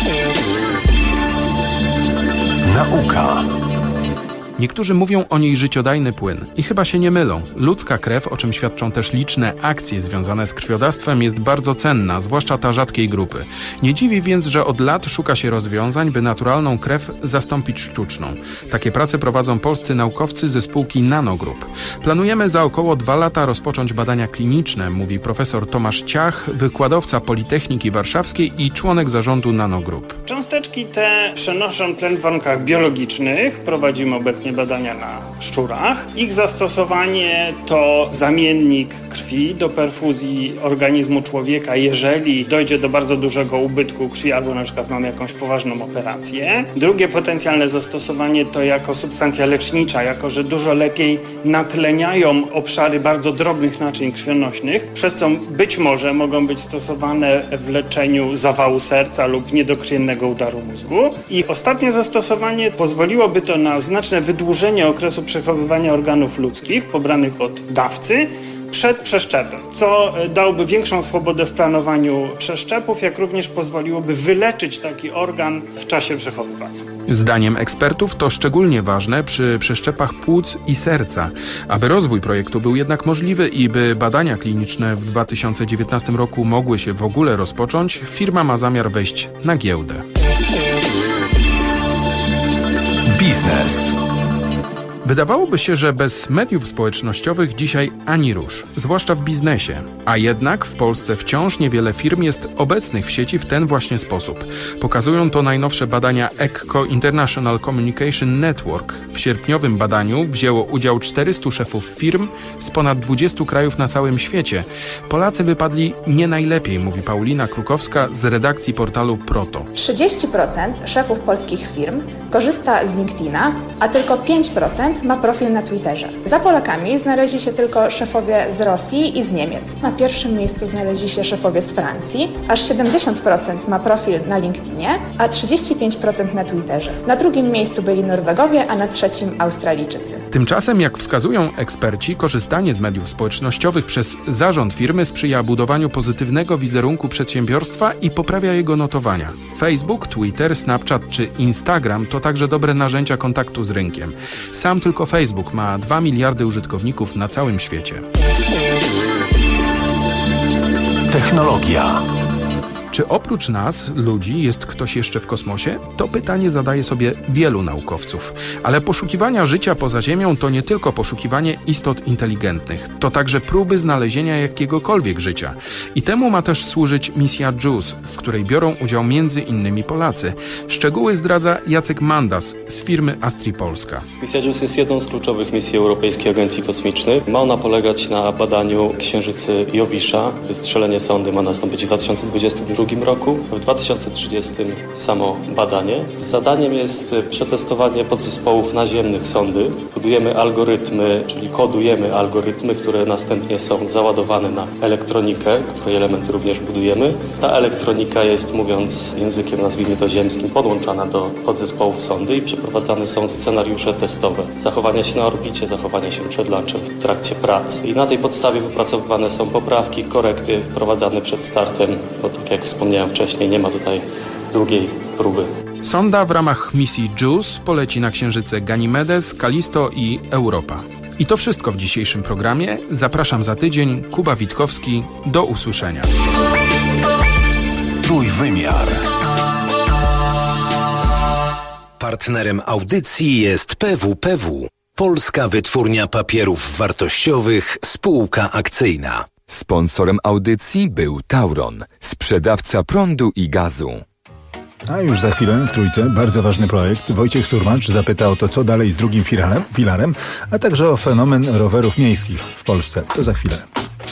Nauka. Niektórzy mówią o niej życiodajny płyn i chyba się nie mylą. Ludzka krew, o czym świadczą też liczne akcje związane z krwiodawstwem, jest bardzo cenna, zwłaszcza ta rzadkiej grupy. Nie dziwi więc, że od lat szuka się rozwiązań, by naturalną krew zastąpić sztuczną. Takie prace prowadzą polscy naukowcy ze spółki Nanogroup. Planujemy za około 2 lata rozpocząć badania kliniczne, mówi profesor Tomasz Ciach, wykładowca Politechniki Warszawskiej i członek zarządu Nanogroup. Cząsteczki te przenoszą tlen w warunkach biologicznych. Prowadzimy obecnie badania na szczurach. Ich zastosowanie to zamiennik krwi do perfuzji organizmu człowieka, jeżeli dojdzie do bardzo dużego ubytku krwi albo na przykład mamy jakąś poważną operację. Drugie potencjalne zastosowanie to jako substancja lecznicza, jako że dużo lepiej natleniają obszary bardzo drobnych naczyń krwionośnych, przez co być może mogą być stosowane w leczeniu zawału serca lub niedokrwiennego udaru mózgu. I ostatnie zastosowanie pozwoliłoby to na znaczne wydłużenie okresu przechowywania organów ludzkich pobranych od dawcy przed przeszczepem, co dałoby większą swobodę w planowaniu przeszczepów, jak również pozwoliłoby wyleczyć taki organ w czasie przechowywania. Zdaniem ekspertów to szczególnie ważne przy przeszczepach płuc i serca. Aby rozwój projektu był jednak możliwy i by badania kliniczne w 2019 roku mogły się w ogóle rozpocząć, firma ma zamiar wejść na giełdę. Biznes. Wydawałoby się, że bez mediów społecznościowych dzisiaj ani rusz, zwłaszcza w biznesie. A jednak w Polsce wciąż niewiele firm jest obecnych w sieci w ten właśnie sposób. Pokazują to najnowsze badania ECCO International Communication Network. W sierpniowym badaniu wzięło udział 400 szefów firm z ponad 20 krajów na całym świecie. Polacy wypadli nie najlepiej, mówi Paulina Krukowska z redakcji portalu Proto. 30% szefów polskich firm korzysta z LinkedIna, a tylko 5% ma profil na Twitterze. Za Polakami znaleźli się tylko szefowie z Rosji i z Niemiec. Na pierwszym miejscu znaleźli się szefowie z Francji. Aż 70% ma profil na LinkedInie, a 35% na Twitterze. Na drugim miejscu byli Norwegowie, a na trzecim Australijczycy. Tymczasem, jak wskazują eksperci, korzystanie z mediów społecznościowych przez zarząd firmy sprzyja budowaniu pozytywnego wizerunku przedsiębiorstwa i poprawia jego notowania. Facebook, Twitter, Snapchat czy Instagram to także dobre narzędzia kontaktu z rynkiem. Sam tylko Facebook ma 2 miliardy użytkowników na całym świecie. Technologia. Czy oprócz nas, ludzi, jest ktoś jeszcze w kosmosie? To pytanie zadaje sobie wielu naukowców. Ale poszukiwania życia poza Ziemią to nie tylko poszukiwanie istot inteligentnych. To także próby znalezienia jakiegokolwiek życia. I temu ma też służyć misja JUICE, w której biorą udział m.in. Polacy. Szczegóły zdradza Jacek Mandas z firmy Astri Polska. Misja JUICE jest jedną z kluczowych misji Europejskiej Agencji Kosmicznej. Ma ona polegać na badaniu księżycy Jowisza. Wystrzelenie sondy ma nastąpić w 2022 roku. W 2030 samo badanie. Zadaniem jest przetestowanie podzespołów naziemnych sondy. Budujemy algorytmy, czyli kodujemy algorytmy, które następnie są załadowane na elektronikę, której elementy również budujemy. Ta elektronika jest, mówiąc językiem nazwijmy to ziemskim, podłączana do podzespołów sondy i przeprowadzane są scenariusze testowe. Zachowania się na orbicie, zachowania się przed launchen w trakcie prac. I na tej podstawie wypracowywane są poprawki, korekty wprowadzane przed startem, bo tak jak wspomniałem wcześniej, nie ma tutaj drugiej próby. Sonda w ramach misji JUICE poleci na księżyce Ganymedes, Callisto i Europa. I to wszystko w dzisiejszym programie. Zapraszam za tydzień. Kuba Witkowski. Do usłyszenia. Trójwymiar. Partnerem audycji jest PWPW, Polska Wytwórnia Papierów Wartościowych, spółka akcyjna. Sponsorem audycji był Tauron, sprzedawca prądu i gazu. A już za chwilę w Trójce bardzo ważny projekt. Wojciech Surmacz zapyta o to, co dalej z drugim filarem, a także o fenomen rowerów miejskich w Polsce. To za chwilę.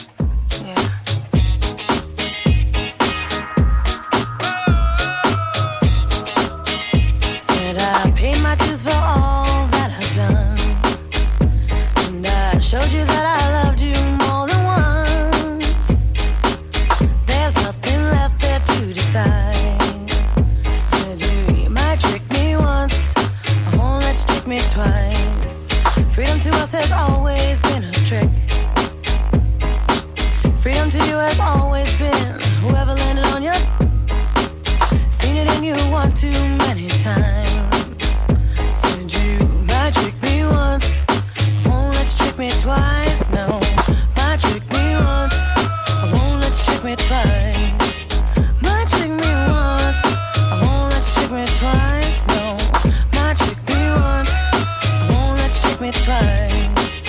Freedom to us has always been a trick. Freedom to you has always been whoever landed on you. Seen it in you one too many times. Said you might trick me once, won't let you trick me twice. No, might trick me once, I won't let you trick me twice. Might trick me once, I won't let you trick me twice. No, might trick me once, I won't let you trick me twice.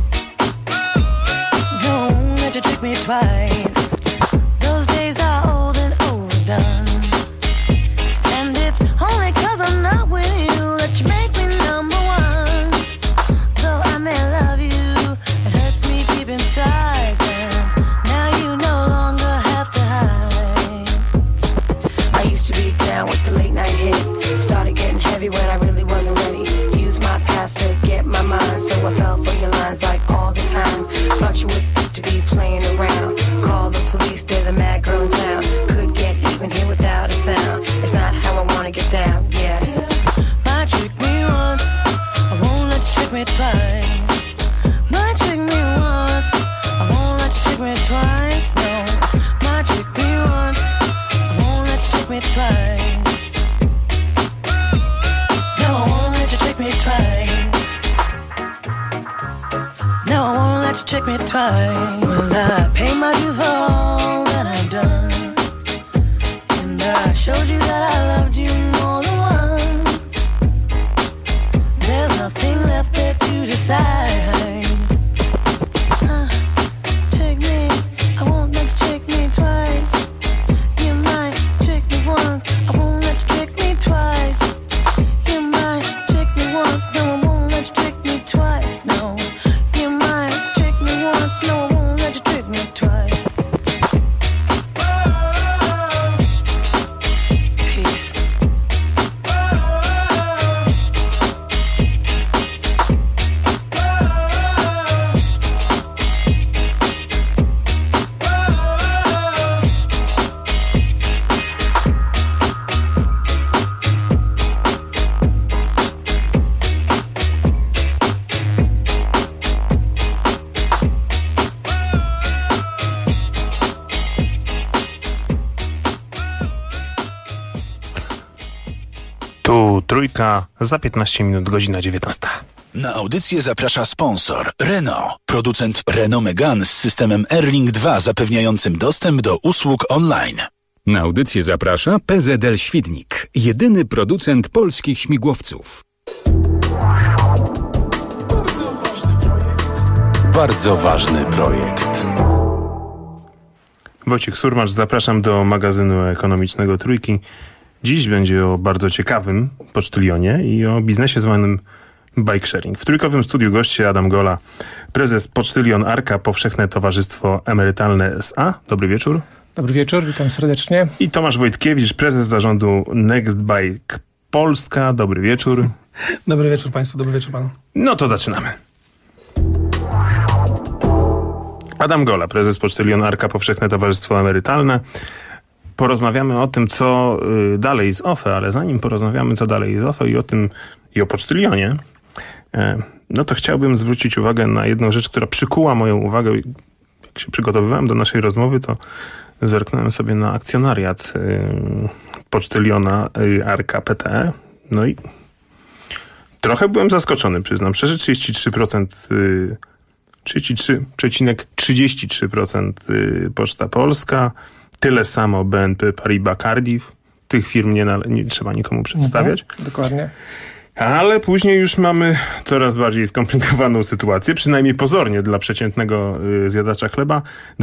Don't let you trick me twice. Those days are old and overdone, and it's only 'cause I'm not with you that you make me number one. Though I may love you, it hurts me deep inside. And now you no longer have to hide. I used to be down with the late night hit. Started getting heavy when I really wasn't ready. Used my past to get my mind, so I fell for your lines like all the time. Thought you would to be playing around. Call the police, there's a mad girl in town. Could get even here without a sound. It's not how I wanna get down, yeah. Might trick me once, I won't let you trick me twice. Might trick me once, I won't let you trick me twice. No, might trick me once, I won't let you trick me twice. No, I won't let you trick me twice. No, I won't let you trick me twice. Well, I pay my dues for all that I've done, and I showed you that I loved you more than once. There's nothing left there to decide. Trick me, I won't let you trick me twice. You might trick me once, I won't let you trick me twice. You might trick me once, no, I won't let you trick me twice. No, you might trick me once, no, I won't let you trick me twice. Peace. Tu Trójka, za 15 minut, godzina 19. Na audycję zaprasza sponsor Renault, producent Renault Megane z systemem Airlink 2 zapewniającym dostęp do usług online. Na audycję zaprasza PZL Świdnik, jedyny producent polskich śmigłowców. Bardzo ważny projekt. Wojciech Surmacz, zapraszam do magazynu ekonomicznego Trójki. Dziś będzie o bardzo ciekawym pocztylionie i o biznesie zwanym bike sharing. W trójkowym studiu goście Adam Gola, prezes Pocztylion Arka, Powszechne Towarzystwo Emerytalne S.A. Dobry wieczór. Dobry wieczór, witam serdecznie. I Tomasz Wojtkiewicz, prezes zarządu Next Bike Polska. Dobry wieczór. Dobry wieczór Państwu, dobry wieczór Panu. No to zaczynamy. Adam Gola, prezes Pocztylion Arka, Powszechne Towarzystwo Emerytalne. Porozmawiamy o tym, co dalej z OFE, ale zanim porozmawiamy, co dalej z OFE i o Pocztylionie, no to chciałbym zwrócić uwagę na jedną rzecz, która przykuła moją uwagę. Jak się przygotowywałem do naszej rozmowy, to zerknąłem sobie na akcjonariat Pocztyliona Arka PTE. No i trochę byłem zaskoczony, przyznam szczerze. 33% Poczta Polska, tyle samo BNP Paribas Cardiff. Tych firm nie trzeba nikomu przedstawiać. Dokładnie. Ale później już mamy coraz bardziej skomplikowaną sytuację, przynajmniej pozornie dla przeciętnego zjadacza chleba.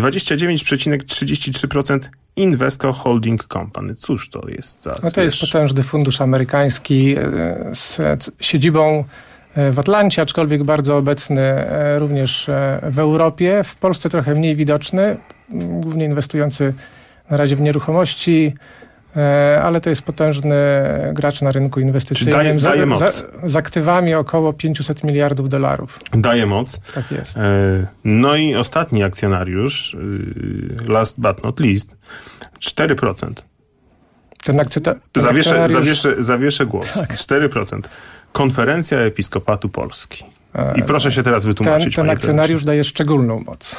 29,33% Invesco Holding Company. Cóż to jest za... No to jest potężny fundusz amerykański z siedzibą w Atlancie, aczkolwiek bardzo obecny również w Europie. W Polsce trochę mniej widoczny, głównie inwestujący na razie w nieruchomości, ale to jest potężny gracz na rynku inwestycyjnym z aktywami około $500 miliardów. Daje moc. Tak jest. No i ostatni akcjonariusz, last but not least, 4%. Zawieszę głos. Tak. 4%. Konferencja Episkopatu Polski. I proszę się teraz wytłumaczyć. Ten akcjonariusz daje szczególną moc.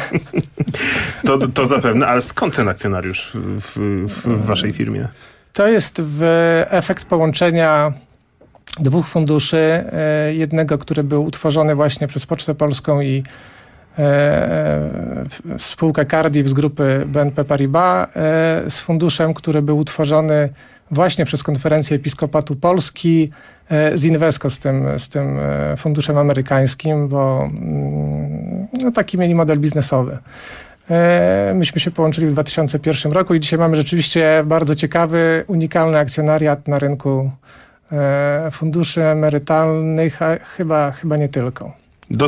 To zapewne, ale skąd ten akcjonariusz w waszej firmie? To jest efekt połączenia dwóch funduszy. Jednego, który był utworzony właśnie przez Pocztę Polską i spółkę Cardiff z grupy BNP Paribas, z funduszem, który był utworzony właśnie przez Konferencję Episkopatu Polski, z Invesco, z tym funduszem amerykańskim, bo no, taki mieli model biznesowy. Myśmy się połączyli w 2001 roku i dzisiaj mamy rzeczywiście bardzo ciekawy, unikalny akcjonariat na rynku funduszy emerytalnych, a chyba nie tylko.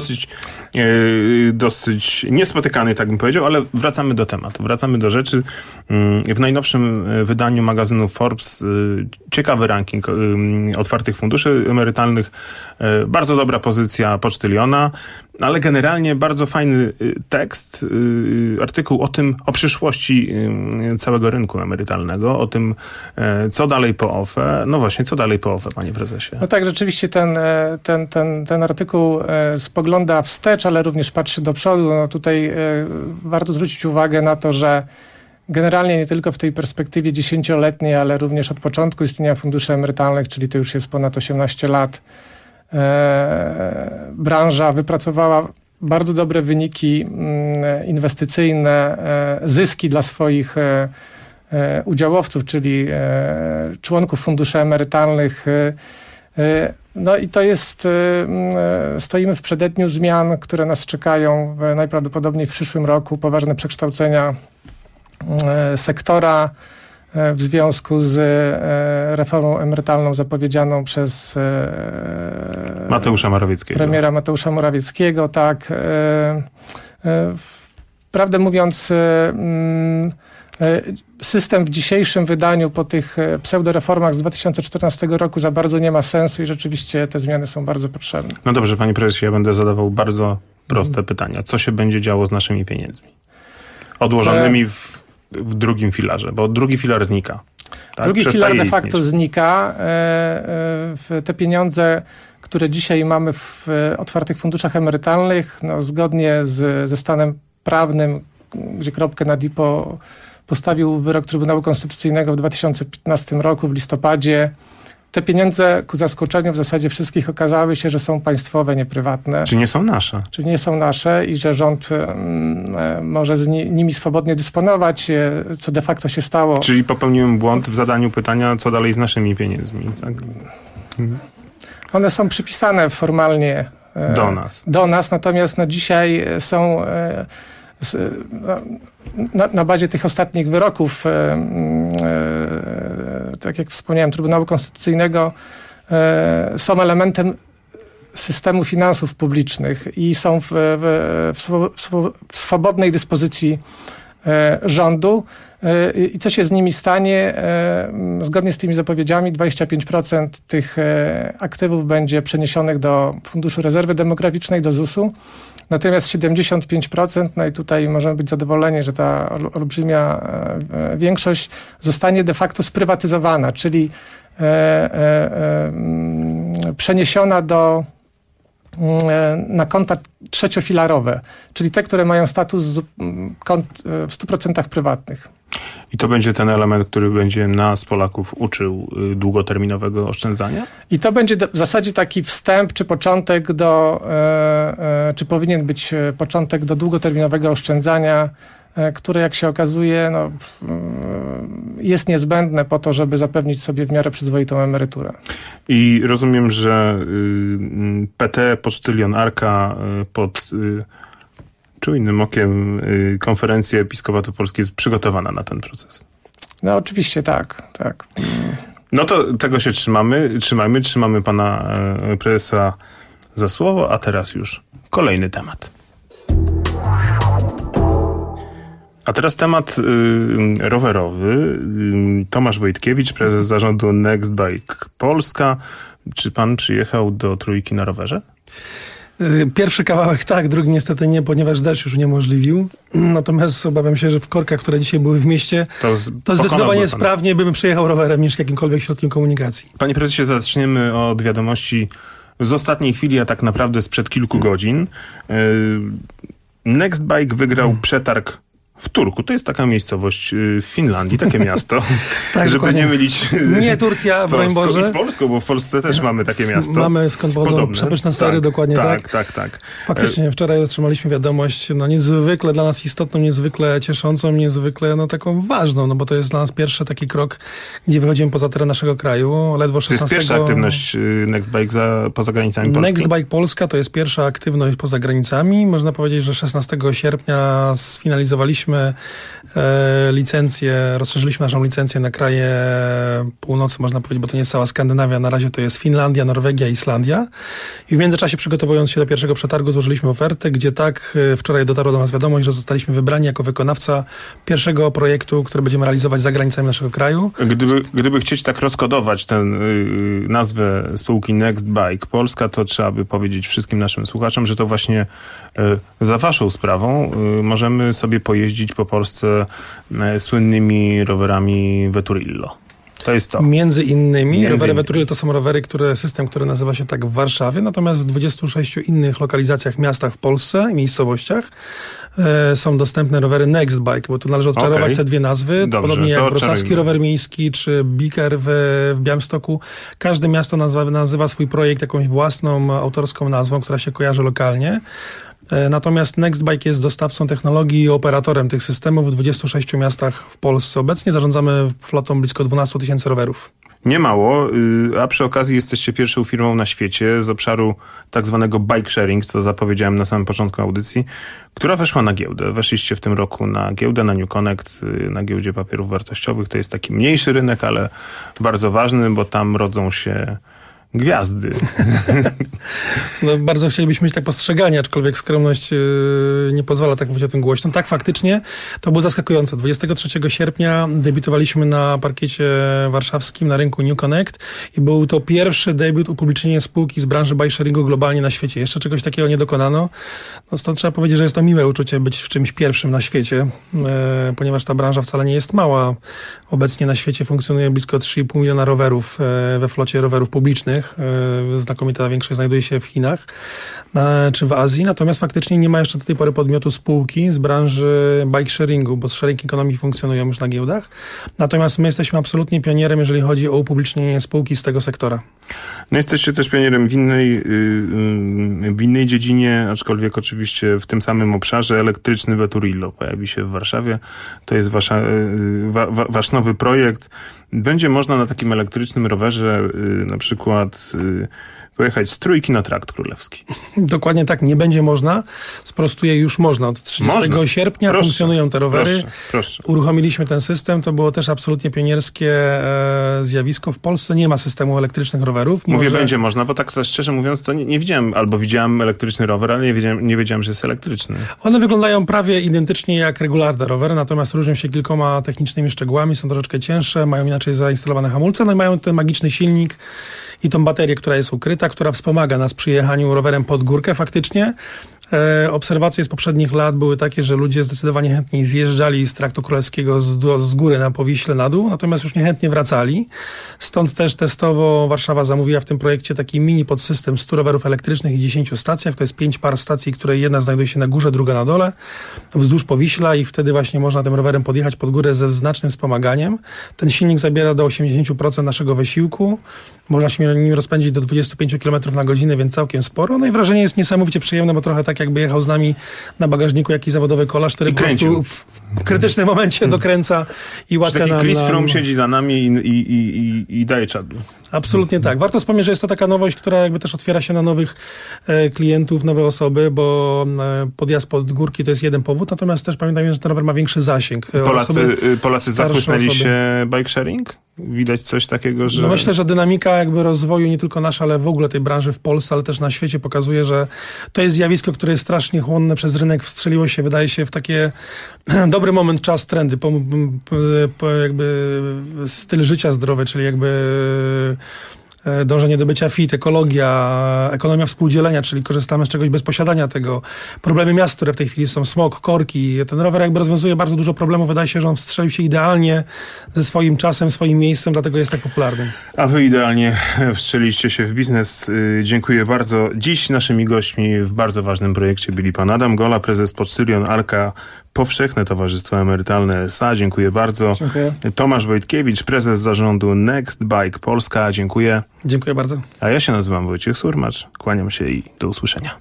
Dosyć niespotykany, tak bym powiedział, ale wracamy do tematu, wracamy do rzeczy. W najnowszym wydaniu magazynu Forbes ciekawy ranking otwartych funduszy emerytalnych, bardzo dobra pozycja Pocztyliona, ale generalnie bardzo fajny tekst, artykuł o przyszłości całego rynku emerytalnego, o tym, co dalej po OFE. No właśnie, co dalej po OFE, panie prezesie? No tak, rzeczywiście ten artykuł spogląda wstecz, ale również patrzy do przodu. No tutaj warto zwrócić uwagę na to, że generalnie nie tylko w tej perspektywie 10-letniej, ale również od początku istnienia funduszy emerytalnych, czyli to już jest ponad 18 lat, branża wypracowała bardzo dobre wyniki inwestycyjne, zyski dla swoich udziałowców, czyli członków funduszy emerytalnych. No i to jest, stoimy w przededniu zmian, które nas czekają najprawdopodobniej w przyszłym roku, poważne przekształcenia sektora w związku z reformą emerytalną zapowiedzianą przez Mateusza Morawieckiego. Premiera Mateusza Morawieckiego, tak. Prawdę mówiąc, system w dzisiejszym wydaniu po tych pseudoreformach z 2014 roku za bardzo nie ma sensu i rzeczywiście te zmiany są bardzo potrzebne. No dobrze, panie prezesie, ja będę zadawał bardzo proste pytania. Co się będzie działo z naszymi pieniędzmi? Odłożonymi w drugim filarze, bo drugi filar znika. Tak? Drugi filar de facto znika. Te pieniądze, które dzisiaj mamy w otwartych funduszach emerytalnych, no, zgodnie ze stanem prawnym, gdzie kropkę nad i postawił wyrok Trybunału Konstytucyjnego w 2015 roku, w listopadzie, te pieniądze ku zaskoczeniu w zasadzie wszystkich okazały się, że są państwowe, nie prywatne. Czy nie są nasze. Czy nie są nasze i że rząd może nimi swobodnie dysponować, co de facto się stało. Czyli popełniłem błąd w zadaniu pytania, co dalej z naszymi pieniędzmi, tak? One są przypisane formalnie do nas, natomiast dzisiaj są na bazie tych ostatnich wyroków, tak jak wspomniałem, Trybunału Konstytucyjnego, są elementem systemu finansów publicznych i są w swobodnej dyspozycji rządu. I co się z nimi stanie? Zgodnie z tymi zapowiedziami 25% tych aktywów będzie przeniesionych do Funduszu Rezerwy Demograficznej, do ZUS-u. Natomiast 75%, no i tutaj możemy być zadowoleni, że ta olbrzymia większość zostanie de facto sprywatyzowana, czyli przeniesiona na konta trzeciofilarowe, czyli te, które mają status kont w 100% prywatnych. I to będzie ten element, który będzie nas, Polaków, uczył długoterminowego oszczędzania? I to będzie w zasadzie taki wstęp, czy początek czy powinien być początek do długoterminowego oszczędzania, które, jak się okazuje, jest niezbędne po to, żeby zapewnić sobie w miarę przyzwoitą emeryturę. I rozumiem, że PT, pocztylion Arka pod czujnym okiem Konferencji Episkopatu Polski jest przygotowana na ten proces. No oczywiście tak. No to tego się trzymamy pana prezesa za słowo, a teraz już kolejny temat. A teraz temat rowerowy. Tomasz Wojtkiewicz, prezes zarządu Nextbike Polska. Czy pan przyjechał do Trójki na rowerze? Pierwszy kawałek tak, drugi niestety nie, ponieważ deszcz już uniemożliwił. Natomiast obawiam się, że w korkach, które dzisiaj były w mieście, to zdecydowanie sprawniej bym przejechał rowerem niż jakimkolwiek środkiem komunikacji. Panie prezesie, zaczniemy od wiadomości z ostatniej chwili, a tak naprawdę sprzed kilku godzin. Nextbike wygrał przetarg w Turku. To jest taka miejscowość w Finlandii, takie miasto, tak, żeby dokładnie nie mylić nie Turcja, broń Boże. I z Polską, bo w Polsce też mamy takie miasto. Mamy skąd pochodzą przepyszne sery, dokładnie tak. Tak. Faktycznie wczoraj otrzymaliśmy wiadomość, niezwykle dla nas istotną, niezwykle cieszącą, niezwykle taką ważną, bo to jest dla nas pierwszy taki krok, gdzie wychodzimy poza teren naszego kraju. Ledwo 16... To jest pierwsza aktywność Nextbike poza granicami Polski? Nextbike Polska to jest pierwsza aktywność poza granicami. Można powiedzieć, że 16 sierpnia sfinalizowaliśmy licencję, rozszerzyliśmy naszą licencję na kraje północy, można powiedzieć, bo to nie jest cała Skandynawia, na razie to jest Finlandia, Norwegia, Islandia. I w międzyczasie, przygotowując się do pierwszego przetargu, złożyliśmy ofertę, gdzie wczoraj dotarła do nas wiadomość, że zostaliśmy wybrani jako wykonawca pierwszego projektu, który będziemy realizować za granicami naszego kraju. Gdyby chcieć tak rozkodować tę nazwę spółki Nextbike Polska, to trzeba by powiedzieć wszystkim naszym słuchaczom, że to właśnie za waszą sprawą możemy sobie pojeździć po Polsce słynnymi rowerami Veturillo. To jest to. Między innymi rowery Veturillo to są rowery, system, który nazywa się tak w Warszawie, natomiast w 26 innych lokalizacjach, miastach w Polsce i miejscowościach są dostępne rowery Nextbike, bo tu należy odczarować te dwie nazwy. Dobrze, podobnie jak wrocławski rower miejski czy Biker w Białymstoku. Każde miasto nazywa swój projekt jakąś własną, autorską nazwą, która się kojarzy lokalnie. Natomiast Nextbike jest dostawcą technologii i operatorem tych systemów w 26 miastach w Polsce. Obecnie zarządzamy flotą blisko 12 000 rowerów. Nie mało, a przy okazji jesteście pierwszą firmą na świecie z obszaru tak zwanego bike sharing, co zapowiedziałem na samym początku audycji, która weszła na giełdę. Weszliście w tym roku na giełdę, na New Connect, na giełdzie papierów wartościowych. To jest taki mniejszy rynek, ale bardzo ważny, bo tam rodzą się gwiazdy. Bardzo chcielibyśmy mieć tak postrzeganie, aczkolwiek skromność nie pozwala tak mówić o tym głośno. Tak, faktycznie to było zaskakujące. 23 sierpnia debiutowaliśmy na parkiecie warszawskim na rynku New Connect i był to pierwszy debiut, upublicznienie spółki z branży bike sharingu globalnie na świecie. Jeszcze czegoś takiego nie dokonano. Stąd trzeba powiedzieć, że jest to miłe uczucie być w czymś pierwszym na świecie, ponieważ ta branża wcale nie jest mała. Obecnie na świecie funkcjonuje blisko 3,5 miliona rowerów we flocie rowerów publicznych. Niemczech. Znakomita większość znajduje się w Chinach czy w Azji. Natomiast faktycznie nie ma jeszcze do tej pory podmiotu spółki z branży bike sharingu, bo sharing economy funkcjonują już na giełdach. Natomiast my jesteśmy absolutnie pionierem, jeżeli chodzi o upublicznienie spółki z tego sektora. No jesteście też pionierem w innej dziedzinie, aczkolwiek oczywiście w tym samym obszarze. Elektryczny Veturillo pojawi się w Warszawie. To jest wasz nowy projekt. Będzie można na takim elektrycznym rowerze na przykład pojechać z Trójki na Trakt Królewski. Dokładnie tak, nie będzie można. Sprostuję, już można. Od 30 sierpnia funkcjonują te rowery. Proszę. Uruchomiliśmy ten system. To było też absolutnie pionierskie zjawisko. W Polsce nie ma systemu elektrycznych rowerów. Mówię, będzie można, bo tak szczerze mówiąc, to nie widziałem, albo widziałem elektryczny rower, ale nie wiedziałem, że jest elektryczny. One wyglądają prawie identycznie jak regularne rowery, natomiast różnią się kilkoma technicznymi szczegółami. Są troszeczkę cięższe, mają inaczej zainstalowane hamulce, no i mają ten magiczny silnik i tą baterię, która jest ukryta, która wspomaga nas przy jechaniu rowerem pod górkę faktycznie. Obserwacje z poprzednich lat były takie, że ludzie zdecydowanie chętniej zjeżdżali z Traktu Królewskiego z góry na Powiśle na dół, natomiast już niechętnie wracali. Stąd też testowo Warszawa zamówiła w tym projekcie taki mini podsystem 100 rowerów elektrycznych i 10 stacjach. To jest 5 par stacji, które jedna znajduje się na górze, druga na dole, wzdłuż Powiśla i wtedy właśnie można tym rowerem podjechać pod górę ze znacznym wspomaganiem. Ten silnik zabiera do 80% naszego wysiłku. Można się nim rozpędzić do 25 km na godzinę, więc całkiem sporo. No i wrażenie jest niesamowicie przyjemne, bo trochę tak jakby jechał z nami na bagażniku jakiś zawodowy kolarz, który po prostu w krytycznym momencie dokręca i ułatwia nam... Chris Froome siedzi za nami i daje czadu. Absolutnie tak. Warto wspomnieć, że jest to taka nowość, która jakby też otwiera się na nowych klientów, nowe osoby, bo podjazd pod górki to jest jeden powód, natomiast też pamiętajmy, że ten rower ma większy zasięg. Polacy zachłysnęli się bike sharing? Widać coś takiego, że... No myślę, że dynamika jakby rozwoju nie tylko nasza, ale w ogóle tej branży w Polsce, ale też na świecie pokazuje, że to jest zjawisko, które jest strasznie chłonne przez rynek, wstrzeliło się, wydaje się, w takie dobry moment, czas, trendy, jakby styl życia zdrowy, czyli jakby dążenie do bycia fit, ekologia, ekonomia współdzielenia, czyli korzystamy z czegoś bez posiadania tego. Problemy miast, które w tej chwili są, smog, korki. Ten rower jakby rozwiązuje bardzo dużo problemów. Wydaje się, że on wstrzelił się idealnie ze swoim czasem, swoim miejscem, dlatego jest tak popularny. A wy idealnie wstrzeliście się w biznes. Dziękuję bardzo. Dziś naszymi gośćmi w bardzo ważnym projekcie byli pan Adam Gola, prezes Pocztylion Arka Powszechne Towarzystwo Emerytalne S.A. Dziękuję bardzo. Dziękuję. Tomasz Wojtkiewicz, prezes zarządu Next Bike Polska. Dziękuję. Dziękuję bardzo. A ja się nazywam Wojciech Surmacz. Kłaniam się i do usłyszenia.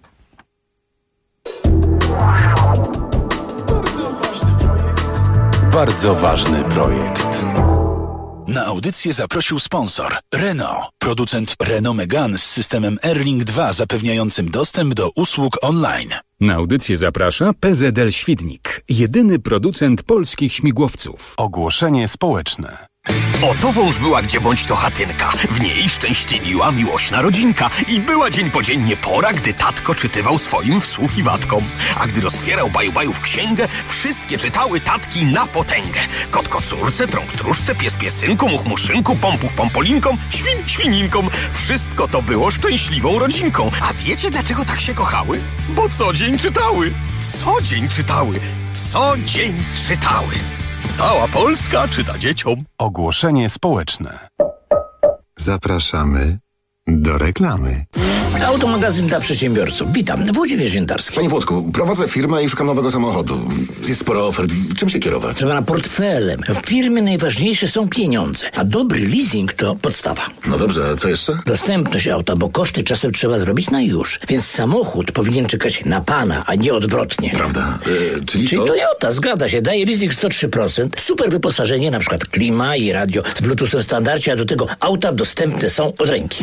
Bardzo ważny projekt. Na audycję zaprosił sponsor Renault, producent Renault Megane z systemem Airlink 2 zapewniającym dostęp do usług online. Na audycję zaprasza PZL Świdnik, jedyny producent polskich śmigłowców. Ogłoszenie społeczne. Oto wąż była gdzie bądź to chatynka, w niej szczęśliwiła miłośna rodzinka i była dzień po dzień pora, gdy tatko czytywał swoim wsłuchiwatkom. A gdy roztwierał baju-bajów księgę, wszystkie czytały tatki na potęgę. Kotko córce, trąg tróżce, pies piesynku, much muszynku, pompuch pompolinkom, świn świninkom. Wszystko to było szczęśliwą rodzinką. A wiecie dlaczego tak się kochały? Bo co dzień czytały. Co dzień czytały. Co dzień czytały. Cała Polska czyta dzieciom. Ogłoszenie społeczne. Zapraszamy do reklamy. Automagazyn dla przedsiębiorców. Witam, Włodzimierz Jętarski. Panie Włodku, prowadzę firmę i szukam nowego samochodu. Jest sporo ofert. Czym się kierować? Trzeba na portfelem. W firmie najważniejsze są pieniądze, a dobry leasing to podstawa. No dobrze, a co jeszcze? Dostępność auta, bo koszty czasem trzeba zrobić na już. Więc samochód powinien czekać na pana, a nie odwrotnie. Prawda. Czyli Toyota, zgadza się, daje leasing 103%, super wyposażenie, na przykład klima i radio z Bluetoothem w standardzie, a do tego auta dostępne są od ręki.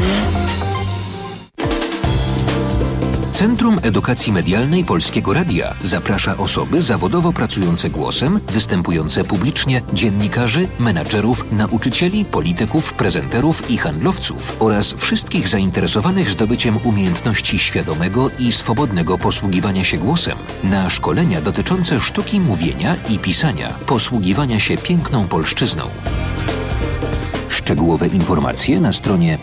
Centrum Edukacji Medialnej Polskiego Radia zaprasza osoby zawodowo pracujące głosem, występujące publicznie, dziennikarzy, menadżerów, nauczycieli, polityków, prezenterów i handlowców oraz wszystkich zainteresowanych zdobyciem umiejętności świadomego i swobodnego posługiwania się głosem na szkolenia dotyczące sztuki mówienia i pisania, posługiwania się piękną polszczyzną. Szczegółowe informacje na stronie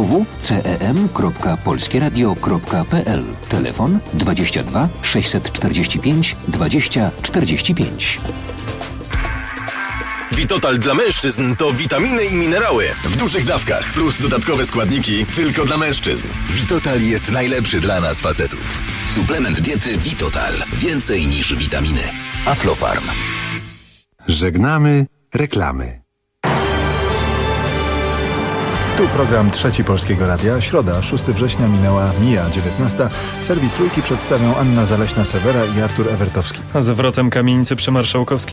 www.cem.polskieradio.pl. Telefon 22 645 20 45. Vitotal dla mężczyzn to witaminy i minerały w dużych dawkach plus dodatkowe składniki tylko dla mężczyzn. Vitotal jest najlepszy dla nas facetów. Suplement diety Vitotal. Więcej niż witaminy. Aflofarm. Żegnamy reklamy. Tu program Trzeci Polskiego Radia. Środa, 6 września mija 19. Serwis Trójki przedstawią Anna Zaleśna-Sewera i Artur Ewertowski. A zwrotem kamienicy przy Marszałkowskiej